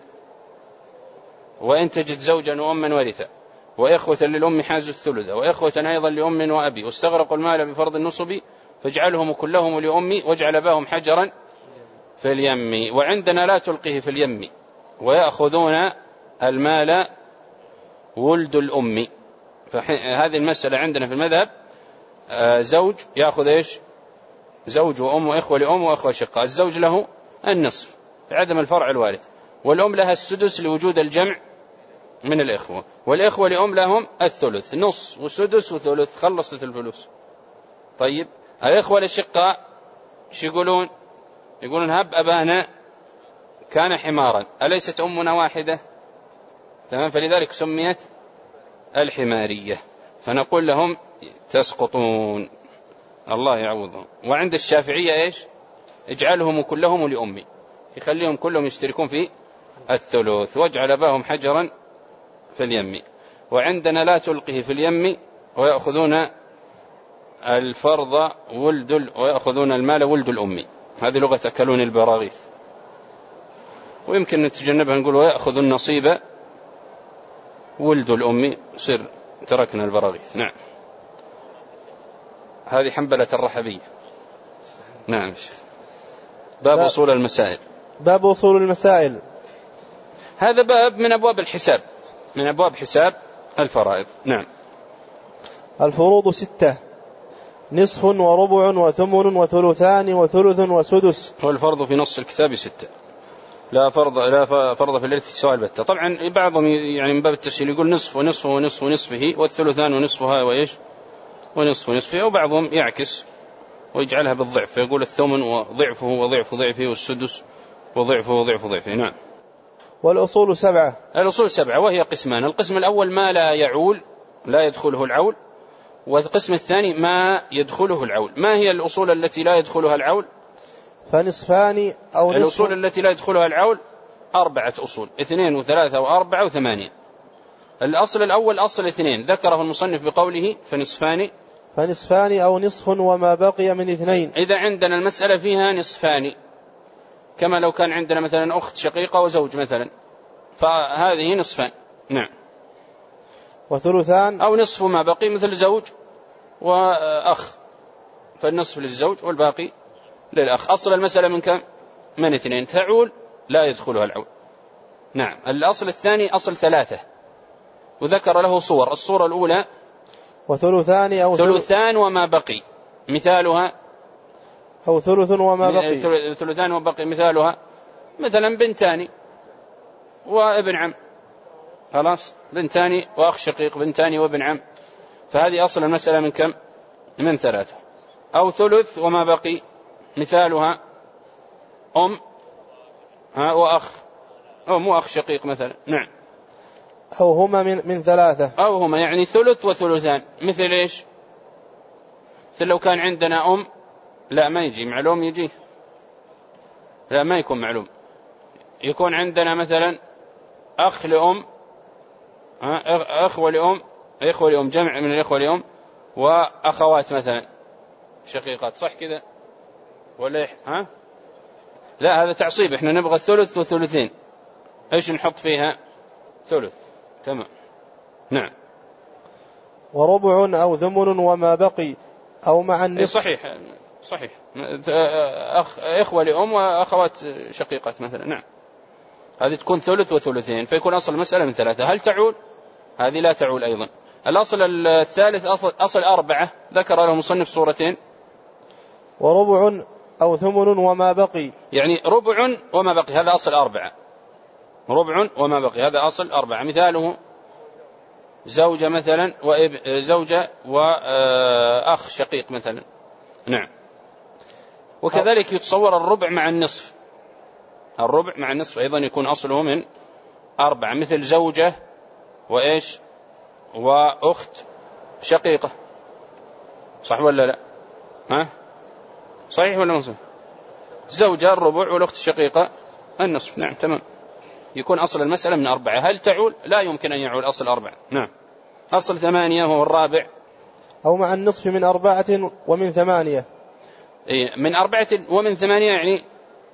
وإن تجد زوجا وأما ورثا وإخوة للأم حازوا الثلث وإخوة أيضا لأم وأبي واستغرقوا المال بفرض النصب فاجعلهم كلهم لأمي واجعل أباهم حجرا في اليم. وعندنا لا تلقيه في اليم ويأخذون المال ولد الأم. فهذه المسألة عندنا في المذهب زوج يأخذ إيش؟ زوج وأم وإخوة لأم وإخوة شقة. الزوج له النصف عدم الفرع الوارث، والأم لها السدس لوجود الجمع من الإخوة، والإخوة لأم لهم الثلث، نص وسدس وثلث، خلصت الفلوس. طيب الإخوة للشقاء شو يقولون؟ يقولون هب أبانا كان حمارا أليست أمنا واحدة؟ تمام. فلذلك سميت الحمارية. فنقول لهم تسقطون، الله يعوضهم. وعند الشافعية إيش؟ اجعلهم كلهم لأمي، يخليهم كلهم يشتركون في الثلث واجعل أباهم حجرا في اليم. وعندنا لا تلقه في اليم ويأخذون الفرض ولد ويأخذون المال ولد الأم. هذه لغة أكلون البراغيث، ويمكن نتجنبها نقول ويأخذ النصيب ولد الأم، صير تركنا البراغيث. نعم. هذه حنبلة الرحبية. نعم. باب أصول المسائل. باب أصول المسائل. هذا باب من أبواب الحساب، من أبواب حساب الفرائض. نعم. الفروض ستة: نصف وربع وثمن وثلثان وثلث وسدس. والفرض في نص الكتاب ستة، لا فرض لا فرض في الإرث سواء البتة. طبعا بعضهم يعني من باب التسهيل يقول نصف ونصف ونصف ونصفه، والثلثان ونصفها وإيش ونصف ونصفه، وبعضهم يعكس ويجعلها بالضعف فيقول الثمن وضعفه وضعف ضعفه والسدس وضعفه وضعف ضعفه. نعم. والأصول سبعة. الأصول سبعة وهي قسمان: القسم الأول ما لا يعول لا يدخله العول، والقسم الثاني ما يدخله العول. ما هي الأصول التي لا يدخلها العول؟ فنصفان أو نصف. الأصول التي لا يدخلها العول أربعة أصول: اثنين وثلاثة وأربعة وثمانية. الأصل الأول أصل اثنين ذكره المصنف بقوله فنصفان فنصفان أو نصف وما بقي من اثنين. إذا عندنا المسألة فيها نصفان، كما لو كان عندنا مثلا أخت شقيقة وزوج مثلا، فهذه نصفان. نعم. وثلثان أو نصف ما بقي مثل زوج وأخ، فالنصف للزوج والباقي للأخ. أصل المسألة من كم؟ من اثنين تعول لا يدخلها العول. نعم. الأصل الثاني أصل ثلاثة وذكر له صور. الصورة الأولى وثلثان أو ثلثان وما بقي مثالها أو ثلث وما بقي ثلثان وبقي مثالها مثلا بنتان وابن عم، خلاص بنتان وأخ شقيق، بنتان وابن عم، فهذه أصل المسألة من كم؟ من ثلاثة. أو ثلث وما بقي مثالها أم ها وأخ، أم وأخ شقيق مثلا. نعم. أو هما من, من ثلاثة، أو هما يعني ثلث وثلثان. مثل إيش؟ مثل لو كان عندنا أم، لا ما يجي معلوم، يجي لا ما يكون معلوم. يكون عندنا مثلا أخ لأم، أخوة لأم، إخوة لأم، جمع من الإخوة لأم، وأخوات مثلا شقيقات، صح كذا ولا إيه؟ ها؟ لا هذا تعصيب، إحنا نبغى الثلث وثلثين، إيش نحط فيها؟ ثلث. تمام. نعم. وربع أو ثمن وما بقي أو مع النصف. صحيح صحيح. أخ إخوة لأم وأخوات شقيقات مثلا. نعم. هذه تكون ثلث وثلثين، فيكون أصل المسألة من ثلاثة. هل تعول؟ هذه لا تعول أيضا. الأصل الثالث أصل, أصل أربعة ذكر له مصنف صورتين. وربع أو ثمن وما بقي، يعني ربع وما بقي هذا أصل أربعة. ربع وما بقي هذا أصل أربعة. مثاله زوجة مثلا وإب... زوجة وأخ شقيق مثلا. نعم. وكذلك يتصور الربع مع النصف. الربع مع النصف أيضا يكون أصله من أربعة، مثل زوجة وإيش وأخت شقيقة، صح ولا لا؟ ها؟ صحيح ولا مصحيح؟ زوجة الربع والأخت الشقيقة النصف. نعم تمام. يكون أصل المسألة من أربعة. هل تعول؟ لا يمكن أن يعول أصل أربعة. نعم. أصل ثمانية وهو الرابع. أو مع النصف من أربعة ومن ثمانية. إيه من أربعة ومن ثمانية، يعني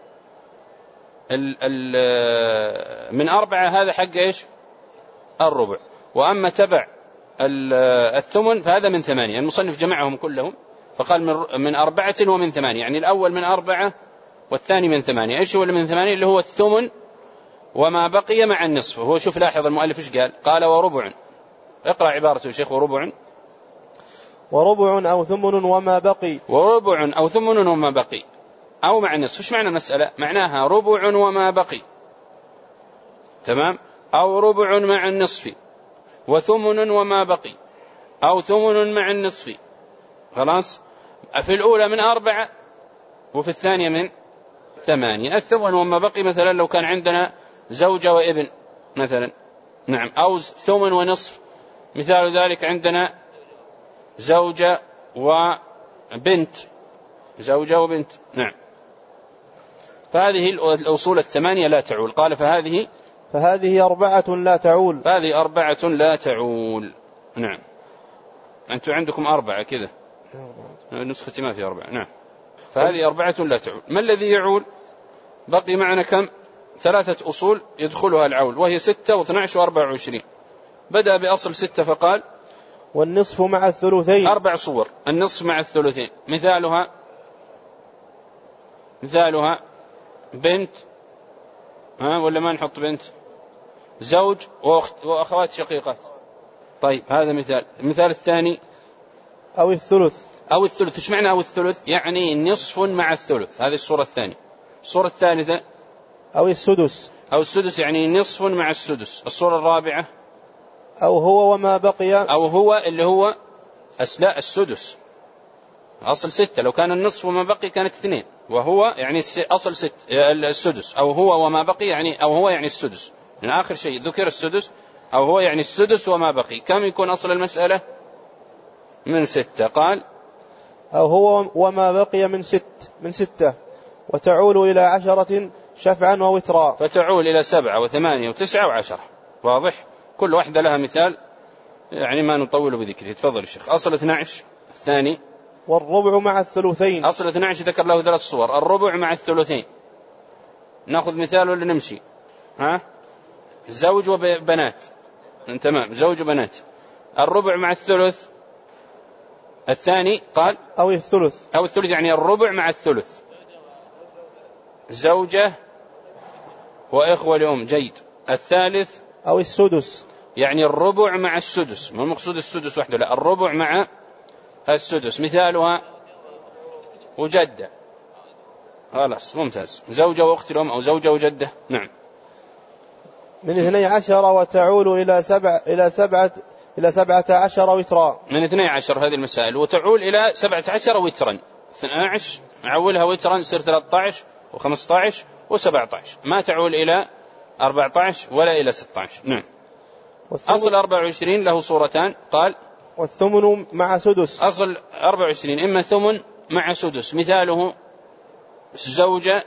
ال ال من أربعة هذا حق إيش؟ الربع. وأما تبع الثمن فهذا من ثمانية. المصنف جمعهم كلهم فقال من, من أربعة ومن ثمانية، يعني الأول من أربعة والثاني من ثمانية. إيش هو من ثمانية؟ اللي هو الثمن وما بقي مع النصف. هو شوف لاحظ المؤلف إيش قال؟ قال وربع. اقرأ عبارته يا شيخ. وربع وربع أو ثمن وما بقي. وربع أو ثمن وما بقي أو مع النصف. إيش معنى المسألة؟ معناها ربع وما بقي، تمام، أو ربع مع النصف، وثمن وما بقي، أو ثمن مع النصف. خلاص. في الأولى من أربعة وفي الثانية من ثمانية. الثمن وما بقي مثلا لو كان عندنا زوجة وابن مثلا. نعم. أو ثمن ونصف، مثال ذلك عندنا زوجة وبنت، زوجة وبنت. نعم. فهذه الأصول الثمانية لا تعول. قال فهذه فهذه أربعة لا تعول. فهذه أربعة لا تعول. نعم. أنتم عندكم أربعة كذا، نسختي ما في أربعة. نعم. فهذه أربعة لا تعول. ما الذي يعول؟ بقي معنا كم؟ ثلاثة أصول يدخلها العول، وهي ستة واثنى عشر وأربعة وعشرين. بدأ بأصل ستة فقال والنصف مع الثلثين. أربع صور. النصف مع الثلثين مثالها مثالها بنت، ها ولا ما نحط بنت؟ زوج وأخت وأخوات شقيقات. طيب هذا مثال. المثال الثاني أو الثلث. أو الثلث. إيش معنى أو الثلث؟ يعني نصف مع الثلث. هذه الصورة الثانية. الصورة الثالثة أو السدس. أو السدس، يعني نصف مع السدس. الصورة الرابعة أو هو وما بقي. أو هو اللي هو أسلاء السدس. أصل ستة، لو كان النصف وما بقي كانت اثنين، وهو يعني أصل ست السدس. أو هو وما بقي يعني أو هو يعني السدس، من آخر شيء ذكر السدس. أو هو يعني السدس وما بقي. كم يكون أصل المسألة؟ من ستة. قال أو هو وما بقي من ست من ستة، وتعول إلى عشرة شفعا ووترا. فتعول إلى سبعة وثمانية وتسعة وعشرة. واضح؟ كل واحدة لها مثال، يعني ما نطول بذكره. تفضل الشيخ. أصل اثنى عشر الثاني. والربع مع الثلثين. أصل اثنى عشر ذكر له ثلاث صور. الربع مع الثلثين. نأخذ مثال ولا نمشي؟ ها؟ زوج وبنات. تمام. زوج وبنات. الربع مع الثلث الثاني قال أو الثلث. أو الثلث، يعني الربع مع الثلث. زوجة وإخوة لأم. جيد. الثالث أو السدس، يعني الربع مع السدس، ما المقصود السدس وحده، لا الربع مع السدس. مثالها وجدة. خلاص ممتاز. زوجة وأخت الأم أو زوجة وجدة. نعم. من اثني عشر وتعول إلى سبع إلى سبعة إلى سبعة عشر وترا. من اثني عشر هذه المسائل وتعول إلى سبعة عشر وترا. اثني عشر عولها وترا يصير ثلاثة عشر وخمسة عشر وسبعة عشر، ما تعول إلى أربعة عشر ولا إلى ستة عشر. نعم. أصل أربعة وعشرين له صورتان. قال والثمن مع سدس. أصل أربعة وعشرين إما ثمن مع سدس. مثاله زوجة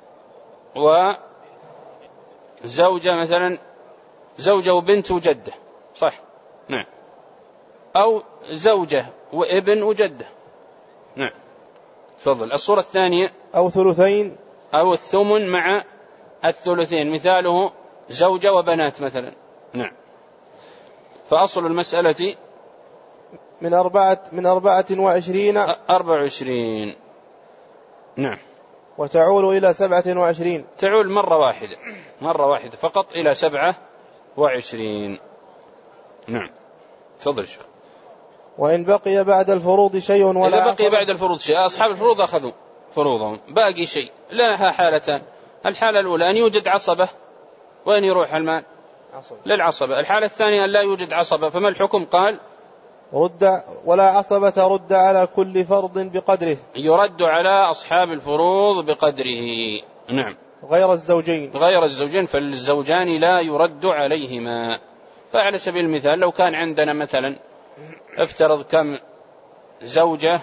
وزوجة، مثلا زوجة وبنت وجدة. صح. نعم. أو زوجة وابن وجدة. نعم. تفضل. الصورة الثانية أو ثلثين أو الثمن مع الثلثين. مثاله زوجة وبنات مثلا. نعم. فأصل المسألة من أربعة من أربعة وعشرين أربعة وعشرين. نعم. وتعول إلى سبعة وعشرين. تعول مرة واحدة، مرة واحدة فقط إلى سبعة وعشرين. نعم. تفضل شيخ. وإن بقي بعد الفروض شيء ولا إذا بقي بعد الفروض شيء، أصحاب الفروض أخذوا فروضهم، باقي شيء، لها حالتان. الحالة الأولى أن يوجد عصبة وأن يروح المال عصبة. للعصبة. الحالة الثانية أن لا يوجد عصبة، فما الحكم؟ قال رد ولا عصبة رد على كل فرض بقدره. يرد على أصحاب الفروض بقدره. نعم. غير الزوجين غير الزوجين فالزوجان لا يرد عليهما. فعلى سبيل المثال لو كان عندنا مثلا افترض كم زوجة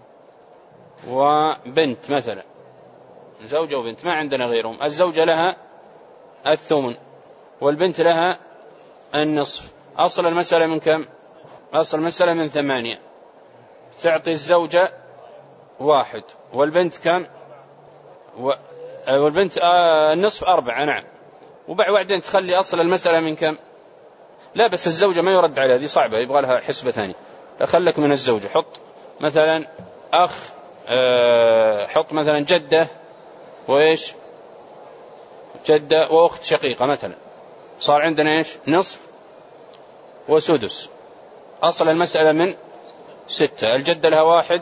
وبنت مثلا، زوجة وبنت ما عندنا غيرهم، الزوجة لها الثمن والبنت لها النصف. أصل المسألة من كم؟ أصل المسألة من ثمانية. تعطي الزوجة واحد والبنت كم؟ والبنت آه النصف أربعة. نعم. وبعدين تخلي أصل المسألة من كم؟ لا بس الزوجة ما يرد عليها، دي صعبة يبغى لها حسبة ثانية. خلك من الزوجة، حط مثلا أخ، أه حط مثلا جدة وإيش جدة وأخت شقيقة مثلا، صار عندنا إيش نصف وسدس. أصل المسألة من ستة، الجدة لها واحد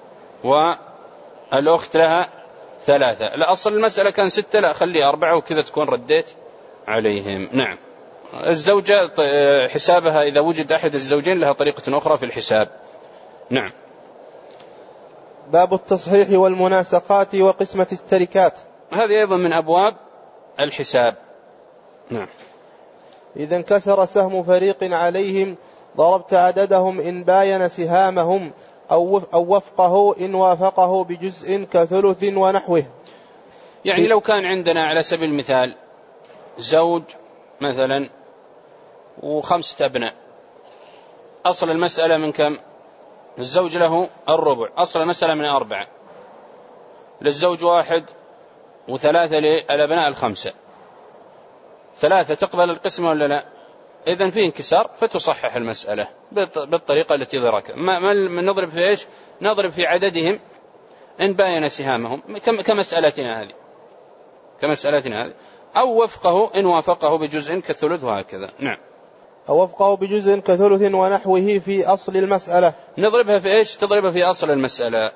والأخت لها ثلاثة. لا أصل المسألة كان ستة، لا خليه أربعة وكذا تكون رديت عليهم. نعم. الزوجة حسابها إذا وجد أحد الزوجين لها طريقة أخرى في الحساب. نعم. باب التصحيح والمناسقات وقسمة التركات. هذه أيضا من أبواب الحساب. نعم. إذا انكسر سهم فريق عليهم ضربت عددهم إن باين سهامهم أو وفقه إن وافقه بجزء كثلث ونحوه. يعني لو كان عندنا على سبيل المثال زوج مثلا وخمسة أبناء، أصل المسألة من كم؟ الزوج له الربع، أصل المسألة من أربعة، للزوج واحد وثلاثة للأبناء الخمسة. ثلاثة تقبل القسمة ولا لا؟ إذن في انكسار فتصحح المسألة بالطريقة التي ذكرت. ما نضرب في إيش؟ نضرب في عددهم إن باين سهامهم كمسألتنا هذه كمسألتنا هذه أو وفقه إن وافقه بجزء كالثلث وهكذا. نعم. أو وفقه بجزء كثلث ونحوه في أصل المسألة. نضربها في إيش؟ تضربها في أصل المسألة.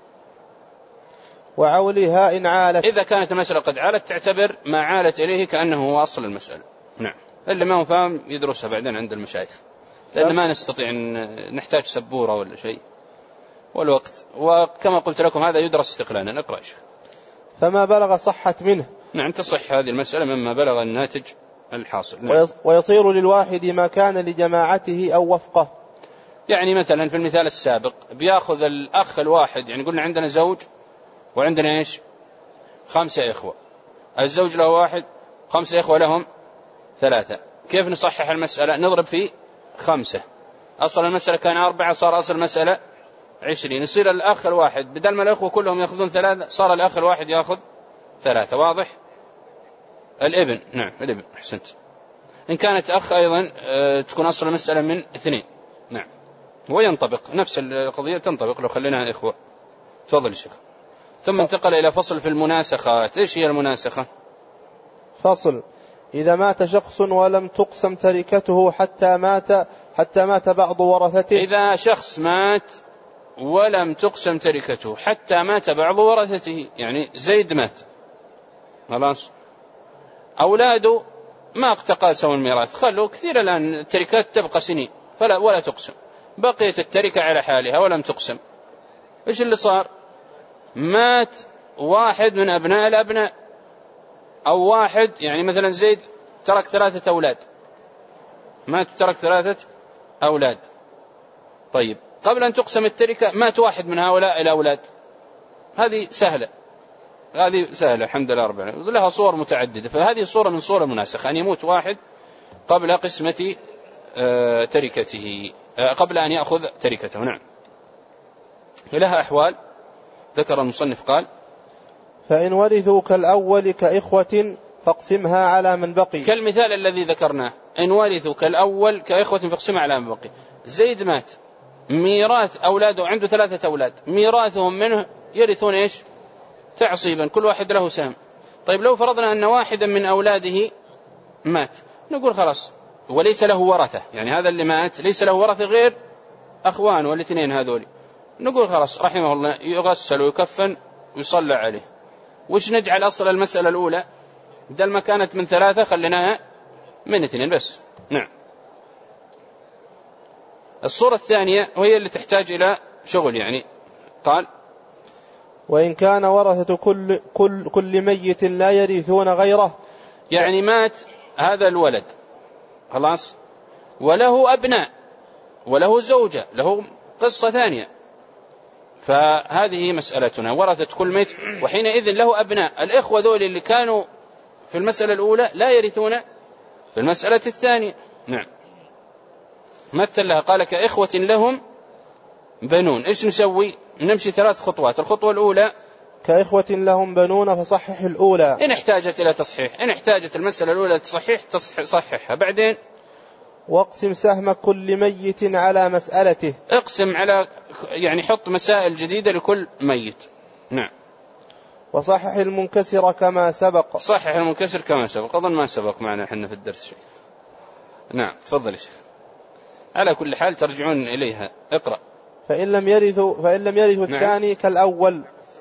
وعولها إن عالت، إذا كانت المسألة قد عالت تعتبر ما عالت إليه كأنه هو أصل المسألة. نعم. اللي ما هو فاهم يدرسها بعدين عند المشايخ، لأن ما نستطيع أن نحتاج سبورة ولا شيء والوقت، وكما قلت لكم هذا يدرس استقلالا. نقرأ شيء. فما بلغ صحت منه. نعم. تصح هذه المسألة مما بلغ الناتج الحاصل. نعم. ويصير للواحد ما كان لجماعته أو وفقه. يعني مثلا في المثال السابق بياخذ الأخ الواحد، يعني قلنا عندنا زوج وعندنا إيش خمسة إخوة، الزوج له واحد، خمسة إخوة لهم ثلاثة. كيف نصحح المسألة؟ نضرب في خمسة، أصل المسألة كان أربعة صار أصل المسألة عشرين، يصير الأخ الواحد بدل ما الأخوة كلهم يأخذون ثلاثة صار الأخ الواحد يأخذ ثلاثة. واضح؟ الابن. نعم الابن. أحسنت. إن كانت أخ أيضا تكون أصل المسألة من اثنين. نعم. وينطبق نفس القضية تنطبق لو خليناها إخوة. تفضل الشيخ. ثم انتقل إلى فصل في المناسخات. إيش هي المناسخة؟ فصل: إذا مات شخص ولم تقسم تركته حتى مات حتى مات بعض ورثته. إذا شخص مات ولم تقسم تركته حتى مات بعض ورثته، يعني زيد مات خلاص، أولاده ما اقتقاسوا الميراث، خلوا كثير الآن التركات تبقى سنين فلا ولا تقسم، بقيت التركة على حالها ولم تقسم. إيش اللي صار؟ مات واحد من أبناء الأبناء، أو واحد يعني مثلا زيد ترك ثلاثة أولاد، مات ترك ثلاثة أولاد. طيب قبل أن تقسم التركة مات واحد من هؤلاء الأولاد، هذه سهلة، هذه سهلة الحمد لله رب العالمين، لها صور متعددة. فهذه صورة من صور المناسخة، أن يموت واحد قبل قسمة تركته، قبل أن يأخذ تركته. نعم. لها أحوال ذكر المصنف قال: فإن ورثوا كالأول كإخوة فاقسمها على من بقي. كالمثال الذي ذكرناه، إن ورثوا كالأول كإخوة فاقسمها على من بقي. زيد مات، ميراث أولاده عنده ثلاثة أولاد، ميراثهم منه يرثون إيش؟ تعصيبا، كل واحد له سهم. طيب لو فرضنا أن واحدا من أولاده مات، نقول خلاص وليس له ورثة، يعني هذا اللي مات ليس له ورثة غير أخوان والاثنين هذول، نقول خلاص رحمه الله يغسل ويكفن ويصلى عليه. وش نجعل أصل المسألة الأولى؟ بدل ما كانت من ثلاثة خليناها من اثنين بس. نعم. الصورة الثانية وهي اللي تحتاج إلى شغل، يعني قال: وإن كان ورثة كل, كل, كل ميت لا يرثون غيره. يعني مات هذا الولد خلاص وله أبناء وله زوجة، له قصة ثانية، فهذه مسألتنا، ورثت كل ميت، وحينئذ له أبناء. الإخوة ذول اللي كانوا في المسألة الأولى لا يرثون في المسألة الثانية. نعم. مثل لها قال: كإخوة لهم بنون. إيش نسوي؟ نمشي ثلاث خطوات. الخطوة الأولى: كإخوة لهم بنون فصحح الأولى، إن احتاجت إلى تصحيح، إن احتاجت المسألة الأولى تصحيح تصححها. بعدين: واقسم سهم كل ميت على مسألته. اقسم على، يعني حط مسائل جديدة لكل ميت. نعم. وصحح المنكسر كما سبق. صحح المنكسر كما سبق، أظن ما سبق معنا احنا في الدرس شيء. نعم تفضل يا شيخ. على كل حال ترجعون إليها. اقرأ. فإن لم يرثوا فإن لم يرثوا نعم. الثاني كالأول.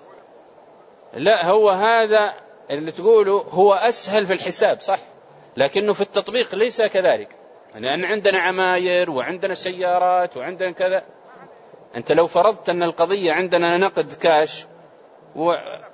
لا، هو هذا اللي تقوله هو أسهل في الحساب صح، لكنه في التطبيق ليس كذلك، لأن عندنا عماير وعندنا سيارات وعندنا كذا. أنت لو فرضت أن القضية عندنا نقد كاش و...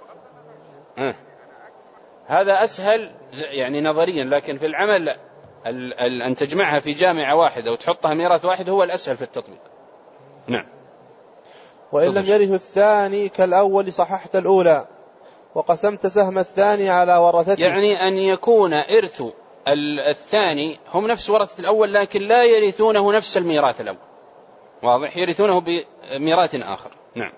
آه. هذا أسهل يعني نظريا، لكن في العمل لا. ال... ال... أن تجمعها في جامعة واحدة وتحطها ميراث واحد هو الأسهل في التطبيق. نعم. وإن لم يرث الثاني كالأول صححت الأولى وقسمت سهم الثاني على ورثته. يعني أن يكون إرث الثاني هم نفس ورثة الأول لكن لا يرثونه نفس الميراث الأول، واضح؟ يرثونه بميراث آخر. نعم.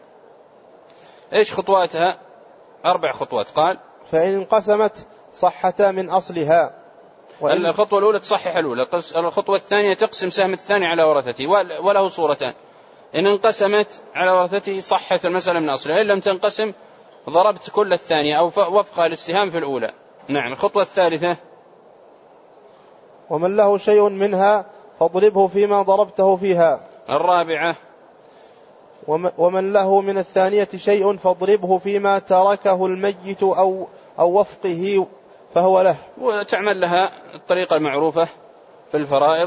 إيش خطواتها؟ أربع خطوات. قال: فإن انقسمت صحتا من أصلها. الخطوة الأولى تصحح الأولى، الخطوة الثانية تقسم سهم الثاني على ورثته، وله صورتان: إن انقسمت على ورثته صحت المسألة من أصلها، إن لم تنقسم ضربت كل الثانية أو وفقها للسهام في الأولى. نعم. الخطوة الثالثة: ومن له شيء منها فاضربه فيما ضربته فيها. الرابعة: ومن له من الثانية شيء فاضربه فيما تركه الميت أو, أو وفقه فهو له. وتعمل لها الطريقة المعروفة في الفرائض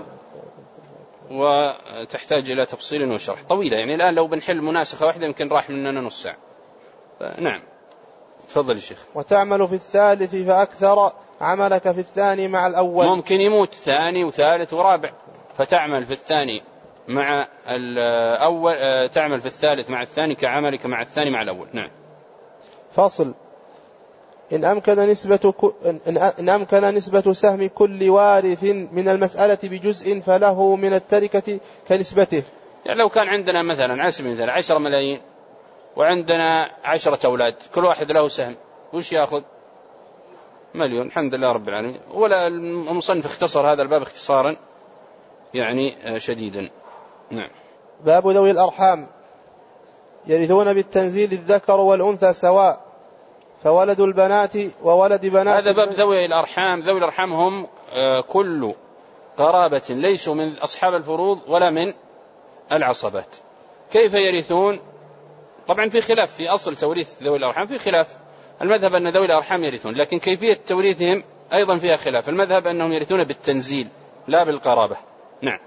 وتحتاج إلى تفصيل وشرح طويلة، يعني الآن لو بنحل مناسخة واحدة يمكن راح مننا نص ساعة. نعم تفضل يا شيخ. وتعمل في الثالث فأكثر عملك في الثاني مع الأول. ممكن يموت ثاني وثالث ورابع فتعمل في الثاني مع الأول، تعمل في الثالث مع الثاني كعملك مع الثاني مع الأول. نعم. فصل: إن أمكن نسبة إن أمكن نسبة سهم كل وارث من المسألة بجزء فله من التركة كنسبته. يعني لو كان عندنا مثلا على سبيل المثال عشرة ملايين وعندنا عشرة أولاد كل واحد له سهم، وش يأخذ؟ مليون. الحمد لله رب العالمين. ولا المصنف اختصر هذا الباب اختصارا يعني شديدا. نعم. باب ذوي الأرحام. يرثون بالتنزيل الذكر والأنثى سواء، فولد البنات وولد بنات. هذا باب ذوي الأرحام. ذوي الأرحام هم كل قرابة ليسوا من أصحاب الفروض ولا من العصبات. كيف يرثون؟ طبعا في خلاف في أصل توريث ذوي الأرحام، في خلاف. المذهب أن ذوي الأرحام يرثون، لكن كيفية توريثهم أيضا فيها خلاف. المذهب أنهم يرثون بالتنزيل لا بالقرابة. نعم.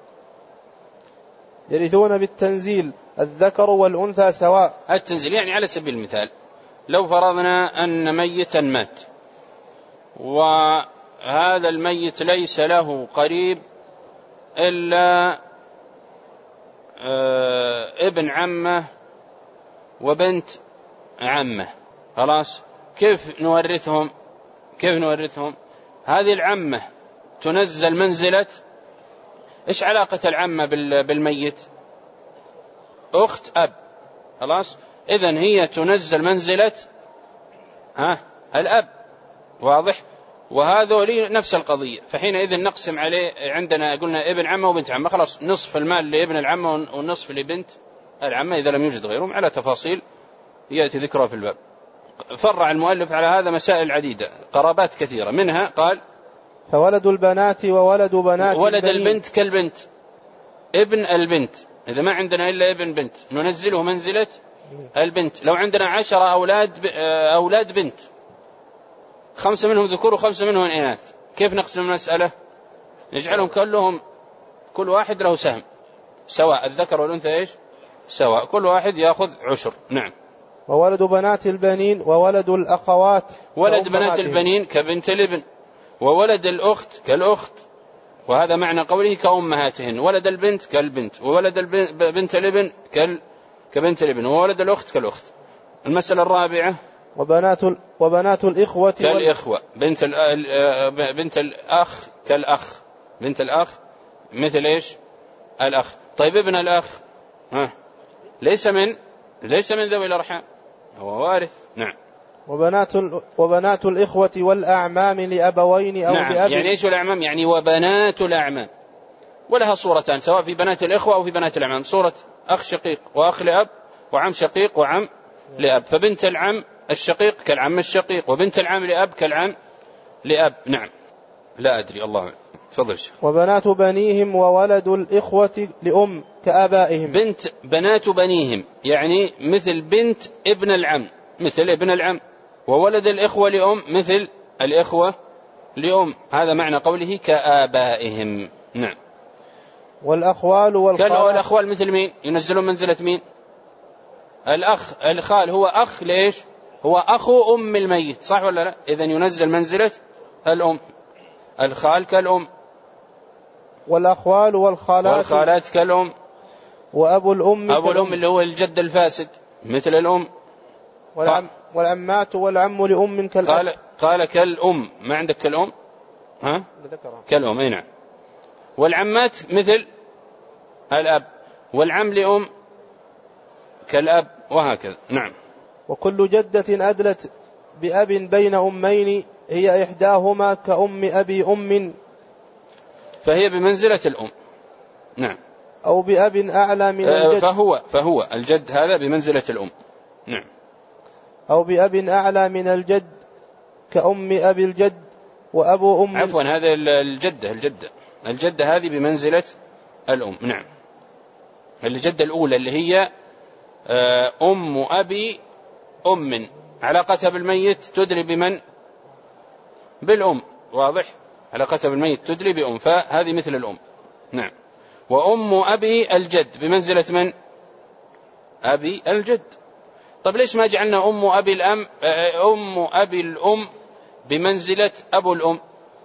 يرثون بالتنزيل الذكر والأنثى سواء. التنزيل يعني على سبيل المثال لو فرضنا أن ميتا مات وهذا الميت ليس له قريب إلا ابن عمه وبنت عمه، خلاص كيف نورثهم؟ كيف نورثهم؟ هذه العمة تنزل منزلة، إيش علاقة العمة بالميت؟ أخت أب، خلاص إذن هي تنزل منزلة ها الأب، واضح؟ وهذول نفس القضية. فحينئذ نقسم عليه، عندنا قلنا ابن عمة وبنت عمة، خلاص نصف المال لابن العمة والنصف لبنت العمة إذا لم يوجد غيرهم، على تفاصيل يأتي ذكرها في الباب. فرع المؤلف على هذا مسائل عديدة، قرابات كثيرة، منها قال فولد البنات وولد بنات ولد البنين. البنت كالبنت، ابن البنت إذا ما عندنا إلا ابن بنت ننزله منزلة البنت. لو عندنا عشرة أولاد أولاد بنت، خمسة منهم ذكور وخمسة منهم إناث، كيف نقسم المسألة؟ نجعلهم كلهم كل واحد له سهم سواء، الذكر والأنثى إيش سواء، كل واحد يأخذ عشر. نعم. وولد بنات البنين وولد الأخوات. ولد بنات البنين كبنت الابن، وولد الأخت كالأخت، وهذا معنى قوله كأمهاتهن. ولد البنت كالبنت، وولد بنت الابن كبنت الابن، وولد الأخت كالأخت. المسألة الرابعة وبنات وبنات الإخوة كالإخوة، بنت بنت الأخ كالأخ، بنت الأخ مثل إيش الأخ. طيب ابن الأخ ها ليس من ليس من ذوي الأرحام، هو وارث. نعم. وبنات وبنات الإخوة والأعمام لأبوين أو نعم. لأب. يعني إيش الأعمام؟ يعني وبنات الأعمام، ولها صورتان سواء في بنات الإخوة أو في بنات الأعمام، صورة أخ شقيق وأخ لأب وعم شقيق وعم لأب. فبنت العم الشقيق كالعم الشقيق، وبنت العم لأب كالعم لأب. نعم. لا أدري، الله تفضل شيخ. وبنات بنيهم وولد الإخوة لأم كآبائهم. بنت بنات بنيهم يعني مثل بنت ابن العم، مثل ابن العم. وولد الإخوة لأم مثل الإخوة لأم، هذا معنى قوله كآبائهم. نعم. والأخوال والخالات. والأخوال مثل مين؟ ينزلون منزلة مين؟ الأخ. الخال هو أخ ليش؟ هو أخو أم الميت، صح ولا لا؟ إذن ينزل منزلة الأم. الخال كالأم. والأخوال والخالات. والخالات كالأم. وأبو الأم. أبو الأم اللي هو الجد الفاسد مثل الأم. والعم والعمات والعم لأم كالأب. قال قال كالأم، ما عندك كالأم؟ ها؟ كالأم. أي نعم. والعمات مثل الأب، والعم لأم كالأب، وهكذا. نعم. وكل جدة أدلت بأب بين أمين هي إحداهما كأم أبي أم، فهي بمنزلة الأم. نعم. أو بأب أعلى من الجد. فهو فهو الجد هذا بمنزلة الأم. نعم. أو بأب أعلى من الجد كأم أبي الجد وأبو أم. عفوا، هذا الجدة الجدة الجدة هذه بمنزلة الأم. نعم. الجدة الأولى اللي هي أم أبي أم، علاقتها بالميت تدري بمن؟ بالأم، واضح؟ علاقتها بالميت تدري بأم، فهذه مثل الأم. نعم. وأم أبي الجد بمنزلة من؟ أبي الجد. طب ليش ما جعلنا أم أبي الأم أم أبي الأم بمنزلة أبو الأم؟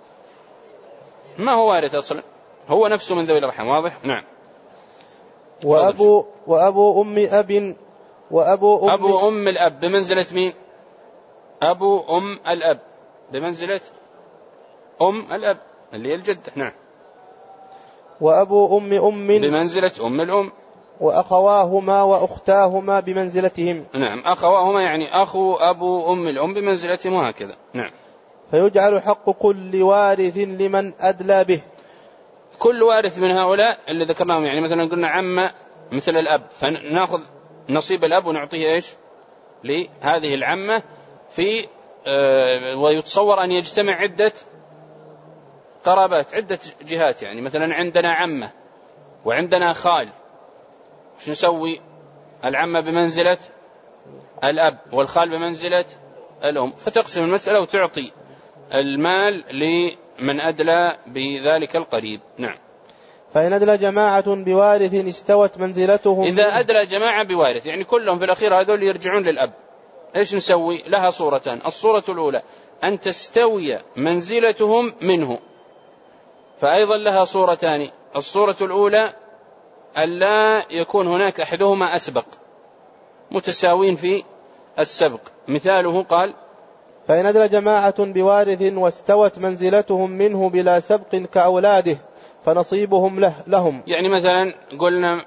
ما هو وارث أصلا، هو نفسه من ذوي الأرحام، واضح؟ نعم. وأبو وأبو أم أب وأبو أم أبو أم الأب بمنزلة مين؟ أبو أم الأب بمنزلة أم الأب اللي هي الجدة. نعم. وأبو أم أم بمنزلة أم الأم. وأخواهما وأختاهما بمنزلتهم. نعم. أخواهما يعني أخو أبو أم الأم بمنزلتهم، وهكذا. نعم. فيجعل حق كل وارث لمن أدلى به. كل وارث من هؤلاء اللي ذكرناهم، يعني مثلا قلنا عم مثل الأب، فنأخذ نصيب الأب ونعطيه إيش لهذه العمة في آه ويتصور أن يجتمع عدة قرابات عدة جهات، يعني مثلا عندنا عمة وعندنا خال، شو نسوي؟ العمة بمنزلة الأب والخال بمنزلة الأم، فتقسم المسألة وتعطي المال لمن أدلى بذلك القريب. نعم. فإن أدلى جماعة بوارث استوت منزلتهم. إذا أدلى جماعة بوارث يعني كلهم في الأخير هذول يرجعون للأب، إيش نسوي؟ لها صورتان. الصورة الأولى أن تستوي منزلتهم منه، فأيضا لها صورتان. الصورة الأولى ألا يكون هناك أحدهما أسبق، متساوين في السبق. مثاله قال: فإن أدلى جماعة بوارث واستوت منزلتهم منه بلا سبق كأولاده فنصيبهم له لهم. يعني مثلا قلنا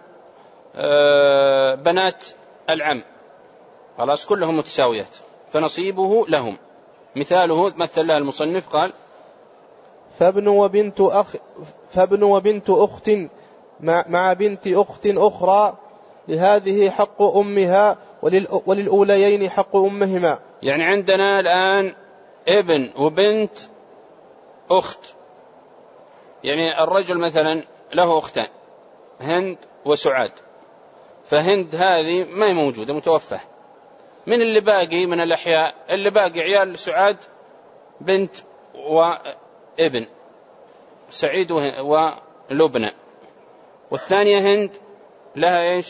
بنات العم خلاص كلهم متساويات فنصيبه لهم. مثاله مثل لها المصنف قال: فابن وبنت أخ فابن وبنت أخت مع بنت أخت أخرى لهذه حق أمها وللأوليين حق أمهما. يعني عندنا الآن ابن وبنت أخت، يعني الرجل مثلا له أختان هند وسعاد، فهند هذه ما هي موجودة متوفى، من اللي باقي من الأحياء؟ اللي باقي عيال سعاد بنت وابن سعيد ولبنى، والثانية هند لها إيش؟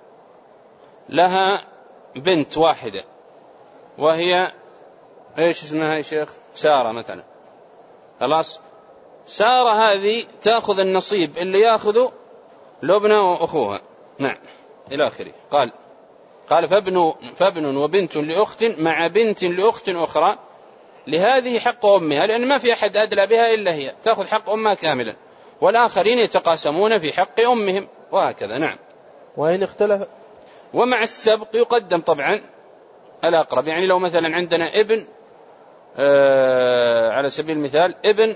لها بنت واحدة وهي إيش اسمها يا شيخ؟ سارة مثلا. خلاص سارة هذه تأخذ النصيب اللي يأخذه لبنى وأخوها. نعم إلى آخره. قال قال فابن, فابن وبنت لأخت مع بنت لأخت أخرى لهذه حق أمها، لأن ما في أحد أدلى بها إلا هي، تأخذ حق أمها كاملا، والآخرين يتقاسمون في حق أمهم وهكذا. نعم. وإن اختلف ومع السبق يقدم طبعا الأقرب. يعني لو مثلا عندنا ابن آه على سبيل المثال ابن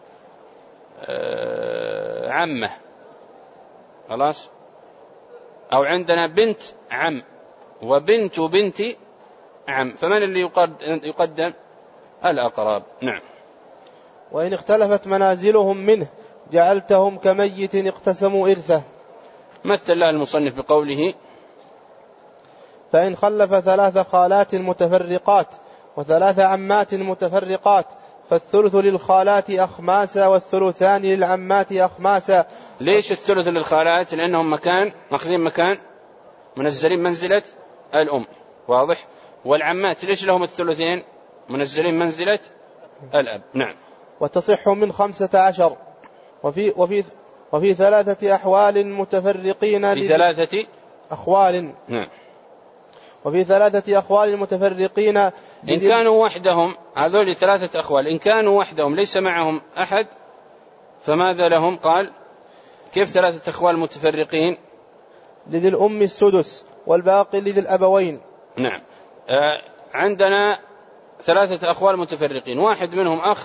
آه عمه خلاص، أو عندنا بنت عم وبنت بنت عم، فمن اللي يقدم؟ الأقرب. نعم. وإن اختلفت منازلهم منه جعلتهم كميت اقتسموا إرثه. مثل له المصنف بقوله: فإن خلف ثلاث خالات متفرقات وثلاث عمات متفرقات فالثلث للخالات أخماسا والثلثان للعمات أخماسا. ليش الثلث للخالات؟ لأنهم مكان ماخذين مكان منزلين منزلة الأم، واضح. والعمات ليش لهم الثلثين؟ منزلين منزلة الأب. نعم. وتصح من خمسة عشر وفي, وفي, وفي ثلاثة أحوال متفرقين في ثلاثة أخوال. نعم. وفي ثلاثة أخوال متفرقين إن كانوا وحدهم، هذول ثلاثة أخوال إن كانوا وحدهم ليس معهم أحد فماذا لهم؟ قال: كيف ثلاثة أخوال متفرقين؟ لذي الأم السدس والباقي لذي الأبوين. نعم. آه عندنا ثلاثة أخوال متفرقين، واحد منهم أخ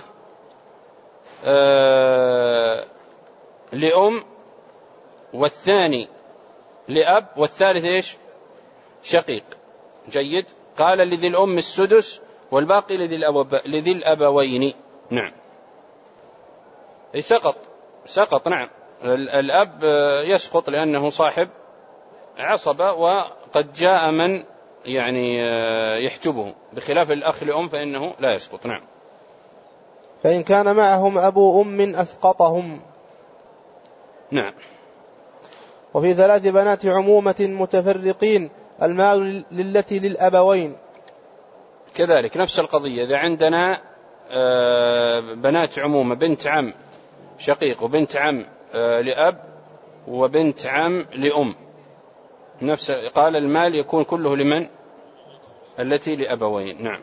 آه لأم، والثاني لأب، والثالث إيش؟ شقيق. جيد. قال: لذي الأم السدس والباقي لذي, الأب... لذي الأبوين. نعم. أي سقط سقط. نعم. الأب يسقط لأنه صاحب عصبة وقد جاء من يعني يحجبه، بخلاف الأخ لأم فإنه لا يسقط. نعم. فإن كان معهم أبو أم أسقطهم. نعم. وفي ثلاث بنات عمومة متفرقين المال للتي للأبوين. كذلك نفس القضية. إذا عندنا بنات عمومة، بنت عم شقيق وبنت عم لأب وبنت عم لأم، نفس قال المال يكون كله لمن؟ التي لأبوين. نعم.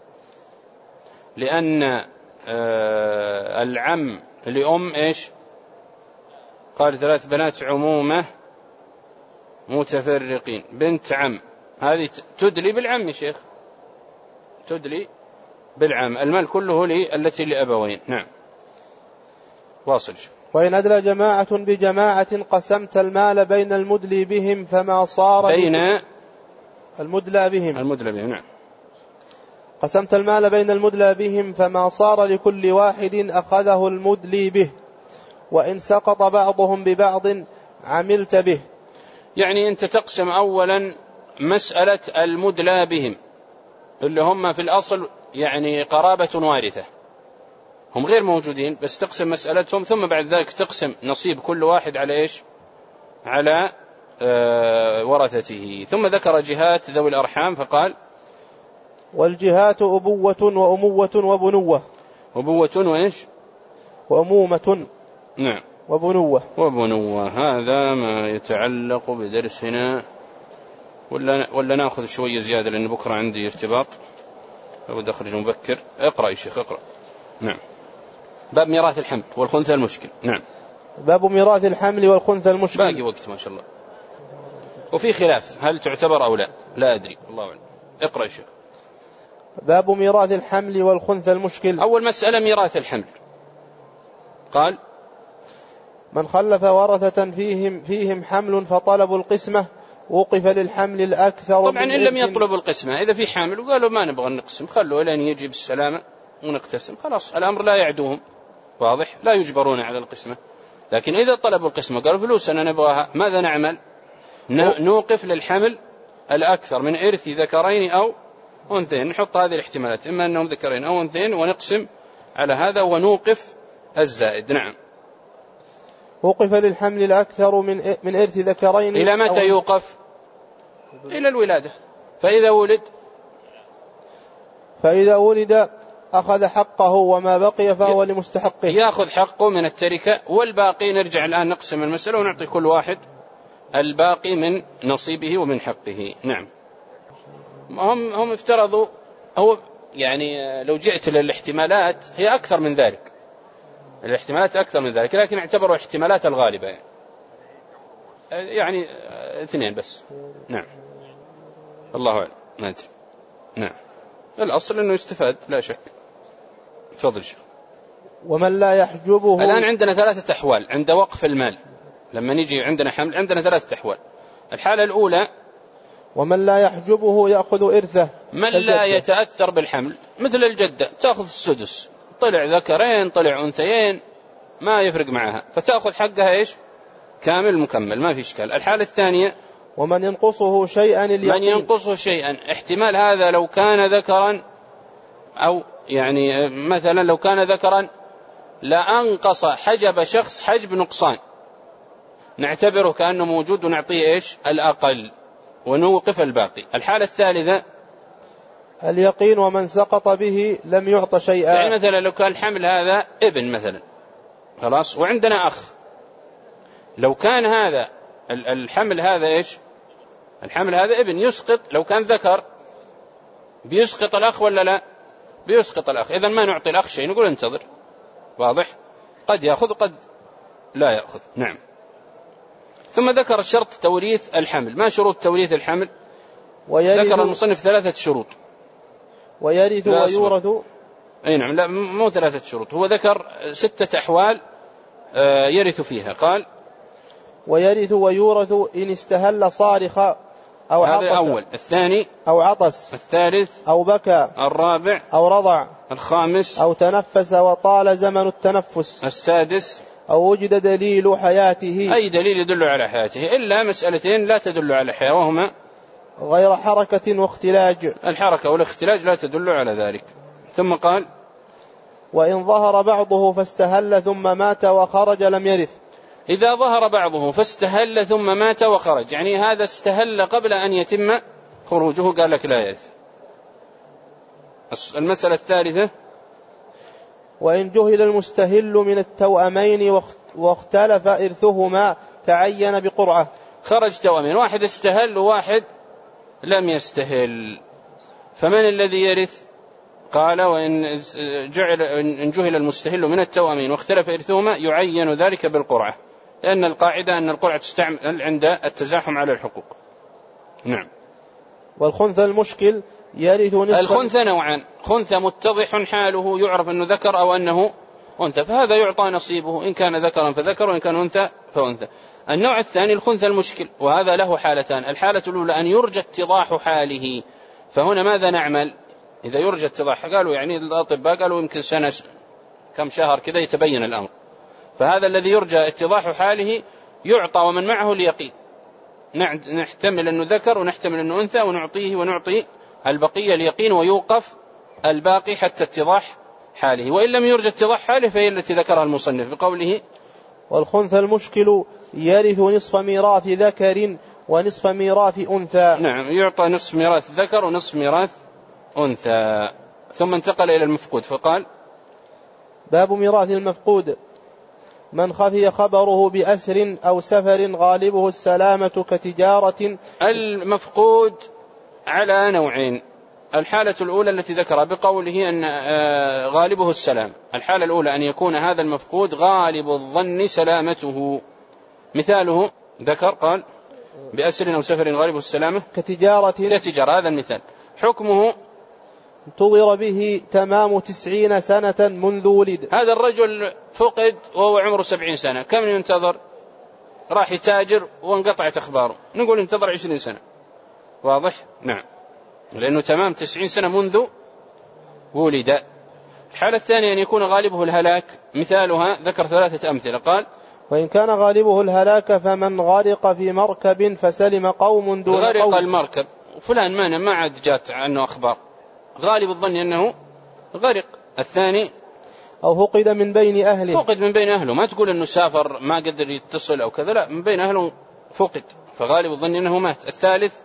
لأن العم لأم إيش؟ قال ثلاث بنات عمومة متفرقين، بنت عم هذه تدلي بالعم يا شيخ، تدلي بالعم، المال كله للتي لأبوين. نعم. واصل. وإن أدلى جماعة بجماعة قسمت المال بين المدلي بهم فما صار بين المدلى بهم المدلى بهم نعم. قسمت المال بين المدلى بهم فما صار لكل واحد أخذه المدلي به، وإن سقط بعضهم ببعض عملت به. يعني أنت تقسم أولا مسألة المدلى بهم اللي هم في الأصل يعني قرابة وارثة، هم غير موجودين، بس تقسم مسألتهم، ثم بعد ذلك تقسم نصيب كل واحد على إيش؟ على آه ورثته. ثم ذكر جهات ذوي الأرحام فقال والجهات أبوة وأموة وبنوة. أبوة وإيش؟ وأمومة نعم وبنوة. وبنوة. هذا ما يتعلق بدرسنا، ولا, ولا نأخذ شوية زيادة لأن بكرة عندي ارتباط أود أخرج مبكر. اقرأ يا شيخ اقرأ. نعم. باب ميراث الحمل والخنثى المشكل. نعم. باب ميراث الحمل والخنثى المشكل. باقي وقت ما شاء الله، وفي خلاف هل تعتبر أو لا، لا أدري الله أعلم. اقرأ يا شيخ. باب ميراث الحمل والخنثى المشكل. أول مسألة ميراث الحمل. قال من خلف ورثة فيهم, فيهم حمل فطلبوا القسمة وقف للحمل الأكثر. طبعا إن لم يطلبوا القسمة، إذا في حامل وقالوا ما نبغى نقسم خلوا إلى أن يجي بالسلامة ونقتسم، خلاص الأمر لا يعدوهم، واضح، لا يجبرون على القسمة. لكن إذا طلبوا القسمة قالوا فلوس أنا نبغاها، ماذا نعمل؟ نوقف للحمل الأكثر من إرث ذكرين أو أنثيين، نحط هذه الاحتمالات، إما أنهم ذكرين أو أنثيين، ونقسم على هذا ونوقف الزائد. نعم. وقف للحمل الأكثر من من إرث ذكرين. إلى متى يوقف؟ إلى الولادة. فإذا ولد فإذا ولد أخذ حقه وما بقي فهو لمستحقه. يأخذ حقه من التركة، والباقي نرجع الآن نقسم المسألة ونعطي كل واحد الباقي من نصيبه ومن حقه. نعم. هم هم افترضوا، هو يعني لو جئت للاحتمالات هي أكثر من ذلك، الاحتمالات أكثر من ذلك، لكن اعتبروا احتمالات الغالبة يعني, يعني اثنين بس. نعم. الله أعلم ما أدري. نعم. الأصل أنه يستفاد لا شك. تفضل شيخ. ومن لا يحجبه. الآن عندنا ثلاثة أحوال عند وقف المال، لما نيجي عندنا حمل عندنا ثلاثة أحوال. الحالة الأولى ومن لا يحجبه يأخذ إرثه. من لا يتأثر بالحمل مثل الجدة تأخذ السدس، طلع ذكرين طلع أنثيين ما يفرق معها، فتأخذ حقها إيش؟ كامل مكمل ما في إشكال. الحالة الثانية ومن ينقصه شيئا اليقين. من ينقصه شيئا، احتمال هذا لو كان ذكرا، أو يعني مثلا لو كان ذكرا لأنقص حجب شخص حجب نقصان، نعتبره كأنه موجود ونعطيه إيش؟ الأقل ونوقف الباقي. الحالة الثالثة اليقين ومن سقط به لم يعط شيئا. يعني مثلا لو كان الحمل هذا ابن مثلا، خلاص، وعندنا أخ، لو كان هذا الحمل هذا إيش؟ الحمل هذا ابن يسقط، لو كان ذكر بيسقط الأخ ولا لا؟ بيسقط الأخ، إذن ما نعطي الأخ شيء، نقول انتظر، واضح، قد يأخذ قد لا يأخذ. نعم. ثم ذكر الشرط توريث الحمل. ما شروط توريث الحمل؟ ذكر المصنف ثلاثة شروط. ويرث ويورث. أي نعم، لا مو ثلاثة شروط، هو ذكر ستة أحوال يرث فيها. قال ويرث ويورث إن استهل صارخ أو عطس. هذا الأول. الثاني أو عطس. الثالث أو بكى. الرابع أو رضع. الخامس أو تنفس وطال زمن التنفس. السادس أو وجد دليل حياته. أي دليل يدل على حياته، إلا مسألتين لا تدل على حياة، وهما غير حركة واختلاج. الحركة والاختلاج لا تدل على ذلك. ثم قال وإن ظهر بعضه فاستهل ثم مات وخرج لم يرث. إذا ظهر بعضه فاستهل ثم مات وخرج، يعني هذا استهل قبل أن يتم خروجه، قال لك لا يرث. المسألة الثالثة وإن جهل المستهل من التوأمين واختلف إرثهما تعين بقرعة. خرج توأمين، واحد استهل وواحد لم يستهل، فمن الذي يرث؟ قال وإن جعل إن جهل المستهل من التوأمين واختلف إرثهما يعين ذلك بالقرعة، لأن القاعدة أن القرعة تستعمل عند التزاحم على الحقوق. نعم. والخنثى المشكل يرث نصف. الخنثى نوعان، خنثى متضح حاله يعرف أنه ذكر أو أنه أنثى، فهذا يعطى نصيبه إن كان ذكرا فذكر وإن كان أنثى فأنثى. النوع الثاني الخنثى المشكل، وهذا له حالتان. الحالة الأولى أن يرجى اتضاح حاله، فهنا ماذا نعمل إذا يرجى اتضاح؟ قالوا يعني الأطباء قالوا يمكن سنة كم شهر كذا يتبين الأمر، فهذا الذي يرجى اتضاح حاله يعطى ومن معه اليقين، نحتمل أنه ذكر ونحتمل أنه أنثى ونعطيه ونعطي البقية اليقين ويوقف الباقي حتى اتضاح حاله. وإن لم يرجى اتضاح حاله فهي التي ذكرها المصنف بقوله والخنثى المشكل يرث نصف ميراث ذكر ونصف ميراث أنثى. نعم، يعطى نصف ميراث ذكر ونصف ميراث أنثى. ثم انتقل إلى المفقود فقال باب ميراث المفقود من خفي خبره بأسر أو سفر غالبه السلامة كتجارة. المفقود على نوعين، الحالة الأولى التي ذكر بقوله أن غالبه السلام، الحالة الأولى أن يكون هذا المفقود غالب الظن سلامته، مثاله ذكر قال بأسر أو سفر غالبه السلامة كتجارة كتجارة، هذا المثال. حكمه انتظر به تمام تسعين سنة منذ ولد. هذا الرجل فقد وهو عمره سبعين سنة، كم ينتظر؟ راح يتاجر وانقطعت أخباره، نقول انتظر عشرين سنة، واضح؟ نعم، لأنه تمام تسعين سنة منذ ولد. الحالة الثانية أن يكون غالبه الهلاك، مثالها ذكر ثلاثة أمثلة قال وإن كان غالبه الهلاك فمن غرق في مركب فسلم قوم دون غرق قوم. المركب فلان ما ما عاد جات عنه أخبار، غالب الظن أنه غرق. الثاني أو فقد من بين أهله، فقد من بين أهله، ما تقول أنه سافر ما قدر يتصل أو كذا، لا، من بين أهله فقد فغالب الظن أنه مات. الثالث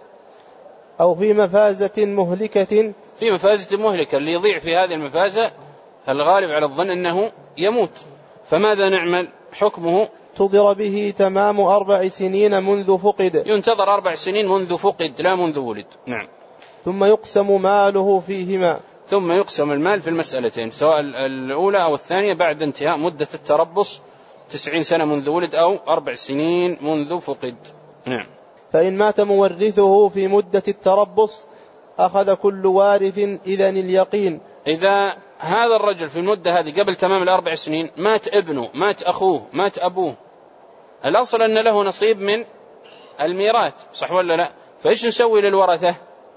أو في مفازة مهلكة، في مفازة مهلكة، اللي يضيع في هذه المفازة الغالب على الظن أنه يموت، فماذا نعمل؟ حكمه انتظر به تمام أربع سنين منذ فقد، ينتظر أربع سنين منذ فقد لا منذ ولد. نعم. ثم يقسم ماله فيهما، ثم يقسم المال في المسألتين سواء الأولى أو الثانية بعد انتهاء مدة التربص، تسعين سنة منذ ولد أو أربع سنين منذ فقد. نعم. فإن مات مورثه في مدة التربص أخذ كل وارث إذن اليقين. إذا هذا الرجل في المدة هذه قبل تمام الأربع سنين مات ابنه، مات أخوه، مات أبوه، الأصل أن له نصيب من الميراث، صح ولا لا؟ فإيش نسوي للورثة؟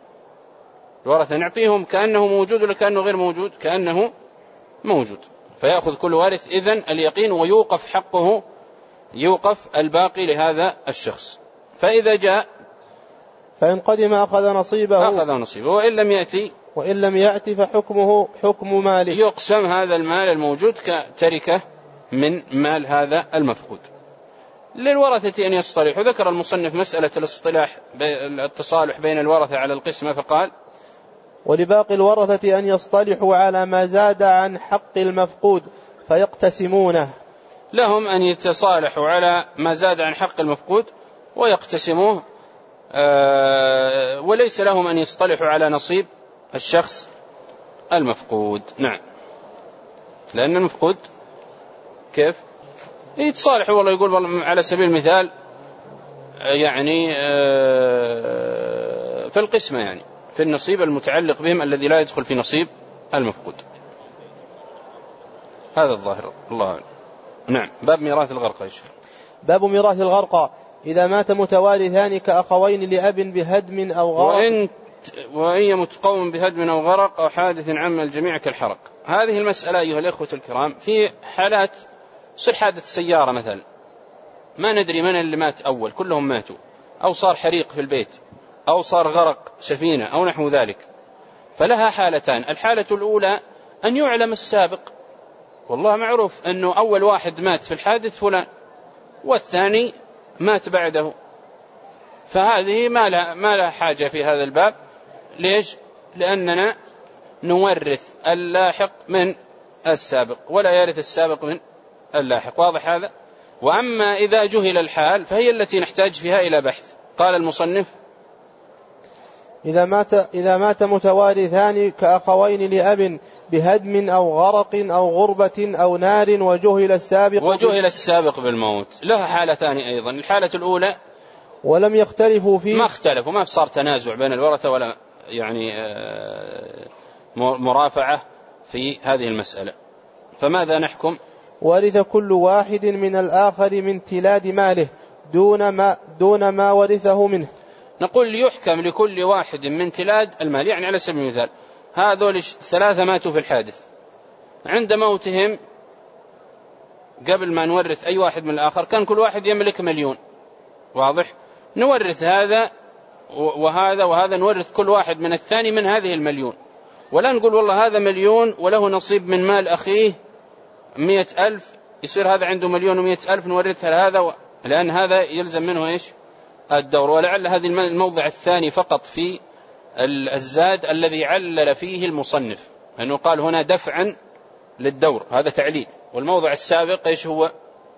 الورثة نعطيهم كأنه موجود ولا كأنه غير موجود؟ كأنه موجود، فيأخذ كل وارث إذن اليقين ويوقف حقه، يوقف الباقي لهذا الشخص. فإذا جاء فإن قدم أخذ نصيبه أخذ نصيبه، وإن لم يأتي وإن لم يأتي فحكمه حكم ماله، يقسم هذا المال الموجود كتركة من مال هذا المفقود. للورثة أن يصطلحوا، ذكر المصنف مسألة الاصطلاح التصالح بين الورثة على القسمة فقال ولباقي الورثة أن يصطلحوا على ما زاد عن حق المفقود فيقتسمونه، لهم أن يتصالحوا على ما زاد عن حق المفقود ويقتسموه، آه وليس لهم أن يصطلحوا على نصيب الشخص المفقود. نعم، لأن المفقود كيف يتصالحوا؟ والله يقول والله على سبيل المثال يعني آه في القسمة، يعني في النصيب المتعلق بهم الذي لا يدخل في نصيب المفقود. هذا الظاهر، الله أعلم. نعم. باب ميراث الغرقى. باب ميراث الغرقى إذا مات متوارثان كأخوين لأب بهدم أو غرق، وإن وإن يمت قوم بهدم أو غرق أو حادث عم الجميع كالحرق. هذه المسألة أيها الإخوة الكرام في حالات صار حادث سيارة مثلا، ما ندري من اللي مات أول، كلهم ماتوا، أو صار حريق في البيت، أو صار غرق سفينة أو نحو ذلك، فلها حالتان. الحالة الأولى أن يعلم السابق، والله معروف أنه أول واحد مات في الحادث فلان والثاني مات بعده، فهذه ما لها, ما لها حاجة في هذا الباب. ليش؟ لأننا نورث اللاحق من السابق ولا يرث السابق من اللاحق، واضح هذا؟ وأما إذا جهل الحال فهي التي نحتاج فيها إلى بحث. قال المصنف إذا مات, إذا مات متوارثان كأخوين لأب بهدم أو غرق أو غربة أو نار وجهل السابق وجهل السابق بالموت، لها حالتان أيضا. الحالة الأولى ولم يختلفوا فيه، ما اختلفوا، ما صار تنازع بين الورثة ولا يعني مرافعة في هذه المسألة، فماذا نحكم؟ ورث كل واحد من الآخر من تلاد ماله دون ما, دون ما ورثه منه. نقول يحكم لكل واحد من تلاد المال. يعني على سبيل المثال هذول الثلاثة ماتوا في الحادث، عند موتهم قبل ما نورث أي واحد من الآخر كان كل واحد يملك مليون، واضح؟ نورث هذا وهذا وهذا، نورث كل واحد من الثاني من هذه المليون، ولا نقول والله هذا مليون وله نصيب من مال أخيه مئة ألف، يصير هذا عنده مليون ومئة ألف نورثها لهذا و... لأن هذا يلزم منه إيش؟ الدور. ولعل هذا الموضع الثاني فقط في الزاد الذي علل فيه المصنف، أنه قال هنا دفعا للدور، هذا تعليل. والموضع السابق إيش هو؟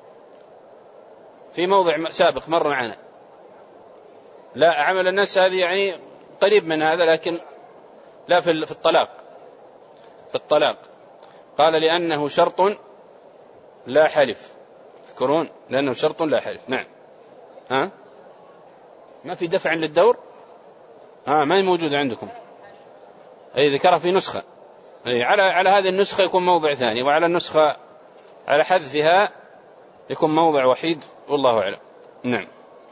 في موضع سابق مر معنا، لا عمل الناس هذه يعني قريب من هذا، لكن لا في الطلاق. في الطلاق قال لأنه شرط لا حلف، تذكرون؟ لأنه شرط لا حلف. نعم. ها ما في دفع للدور؟ ها ما هي موجودة عندكم؟ أي ذكرها في نسخة. أي على على هذه النسخة يكون موضع ثاني، وعلى النسخة على حذفها يكون موضع وحيد، والله أعلم. نعم.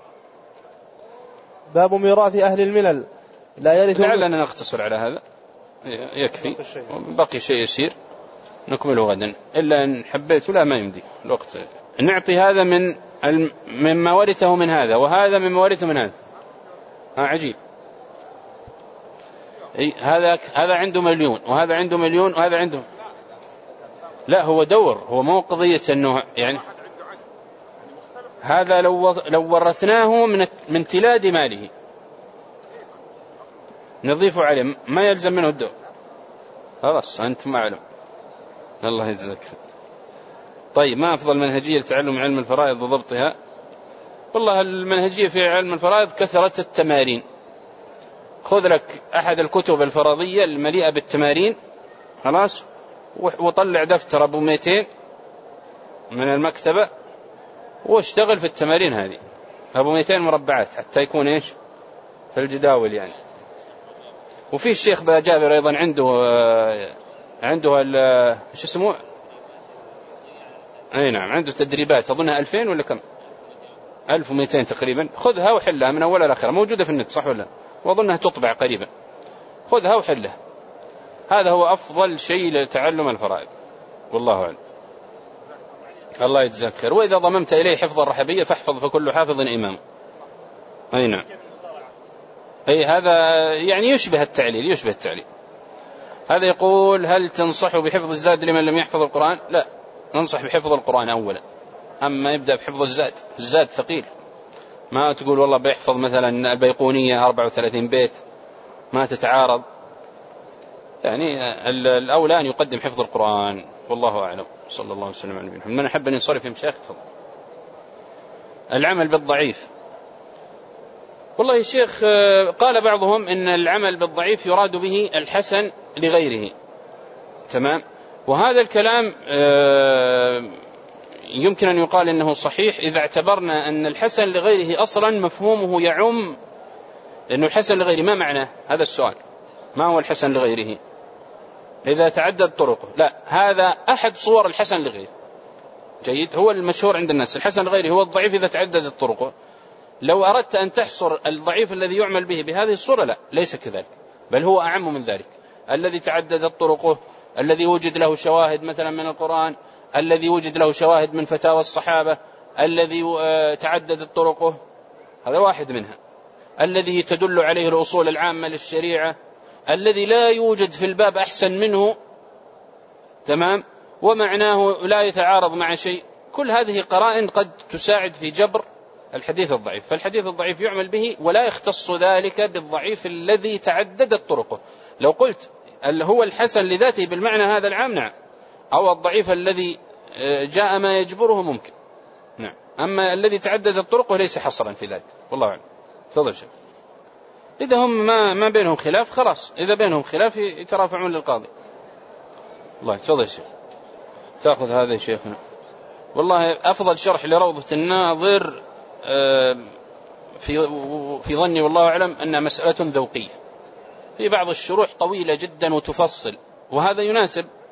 باب ميراث أهل الملل لا يرث. لعلنا نقتصر على هذا يكفي، بقي شيء يسير نكمله غدا، إلا أن حبيت ولا ما يمدي الوقت. نعطي هذا من مما ورثه من هذا، وهذا مما ورثه من هذا. آه عجيب. هذا هذا عنده مليون وهذا عنده مليون وهذا عنده، لا هو دور، هو مو قضية أنه يعني هذا لو لو ورثناه من من تلاد ماله نضيف عليه ما يلزم منه الدور. خلاص أنت معلم، الله يجزاك. طيب ما أفضل منهجية لتعلم علم الفرائض وضبطها؟ والله المنهجية في علم الفرائض كثرة التمارين. خذ لك أحد الكتب الفرضية المليئة بالتمارين، خلاص، وطلع دفتر أبو مئتين من المكتبة واشتغل في التمارين هذه، أبو مئتين مربعات حتى يكون إيش في الجداول يعني. وفي الشيخ جابر أيضا عنده عنده ايش اسمه، أي نعم عنده تدريبات أظنها ألفين ولا كم، ألف ومئتين تقريبا. خذها وحلها من أولها لآخرها، موجودة في النت صح ولا؟ وأظنها تطبع قريبا. خذها وحلها، هذا هو أفضل شيء لتعلم الفرائض، والله أعلم. الله يجزاك خير. وإذا ضممت إليه حفظ الرحبية فاحفظ فكل حافظ إمام. أي نعم. أي هذا يعني يشبه التعليل، يشبه التعليل. هذا يقول هل تنصح بحفظ الزاد لمن لم يحفظ القرآن؟ لا، ننصح بحفظ القرآن أولا، أما يبدأ بحفظ الزاد. الزاد ثقيل، ما تقول والله بيحفظ مثلا البيقونية أربعة وثلاثين بيت، ما تتعارض. يعني الأولى أن يقدم حفظ القرآن، والله أعلم. صلى الله وسلم على نبينا محمد. من أحب أن ينصرف يا شيخ تفضل. العمل بالضعيف، والله يا شيخ قال بعضهم إن العمل بالضعيف يراد به الحسن لغيره، تمام، وهذا الكلام يمكن أن يقال إنه صحيح إذا اعتبرنا أن الحسن لغيره أصلا مفهومه يعم، لأنه الحسن لغيره ما معناه؟ هذا السؤال، ما هو الحسن لغيره إذا تعدد طرقه؟ لا، هذا أحد صور الحسن لغيره. جيد، هو المشهور عند الناس الحسن لغيره هو الضعيف إذا تعددت طرقه. لو أردت أن تحصر الضعيف الذي يعمل به بهذه الصورة، لا، ليس كذلك، بل هو أعم من ذلك. الذي تعددت طرقه، الذي وجد له شواهد مثلا من القرآن، الذي وجد له شواهد من فتاوى الصحابة، الذي تعددت طرقه، هذا واحد منها. الذي تدل عليه الأصول العامة للشريعة، الذي لا يوجد في الباب أحسن منه، تمام، ومعناه لا يتعارض مع شيء. كل هذه قرائن قد تساعد في جبر الحديث الضعيف. فالحديث الضعيف يعمل به، ولا يختص ذلك بالضعيف الذي تعددت طرقه. لو قلت هو الحسن لذاته بالمعنى هذا العام، نعم، أو الضعيف الذي جاء ما يجبره، ممكن، نعم. أما الذي تعددت طرقه ليس حصرا في ذلك، والله أعلم. تفضل شيخ. إذا هم ما ما بينهم خلاف خلاص، إذا بينهم خلاف يترافعون للقاضي. الله. تفضل شيخ. تأخذ هذا يا شيخنا. والله أفضل شرح لروضة الناظر في في ظني والله أعلم أنها مسألة ذوقية. في بعض الشروح طويلة جدا وتفصل، وهذا يناسب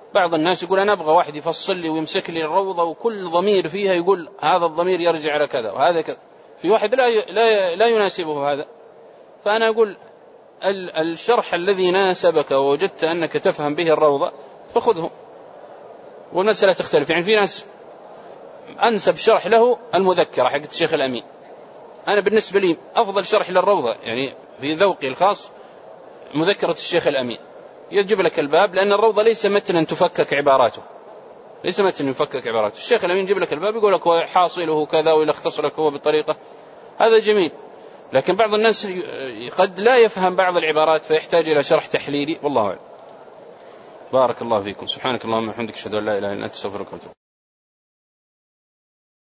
بعض الناس يقول أنا أبغى واحد يفصل لي ويمسك لي الروضة وكل ضمير فيها يقول هذا الضمير يرجع على كذا وهذا كذا. في واحد لا لا لا يناسبه هذا. فأنا أقول الشرح الذي ناسبك ووجدت أنك تفهم به الروضة فخذه، والمسألة تختلف. يعني في ناس أنسب شرح له المذكرة حق الشيخ الأمين، أنا بالنسبة لي أفضل شرح للروضة يعني في ذوقي الخاص مذكرة الشيخ الأمين، يجيب لك الباب، لأن الروضة ليس متنا تفكك عباراته، ليس متنا يفكك عباراته. الشيخ الأمين يجيب لك الباب يقول لك حاصله كذا ويلخص لك هو بطريقة، هذا جميل. لكن بعض الناس قد لا يفهم بعض العبارات فيحتاج إلى شرح تحليلي، والله أعلم. بارك الله فيكم. سبحانك اللهم وبحمدك أشهد أن لا إله إلا أنت أستغفرك وأتوب إليك.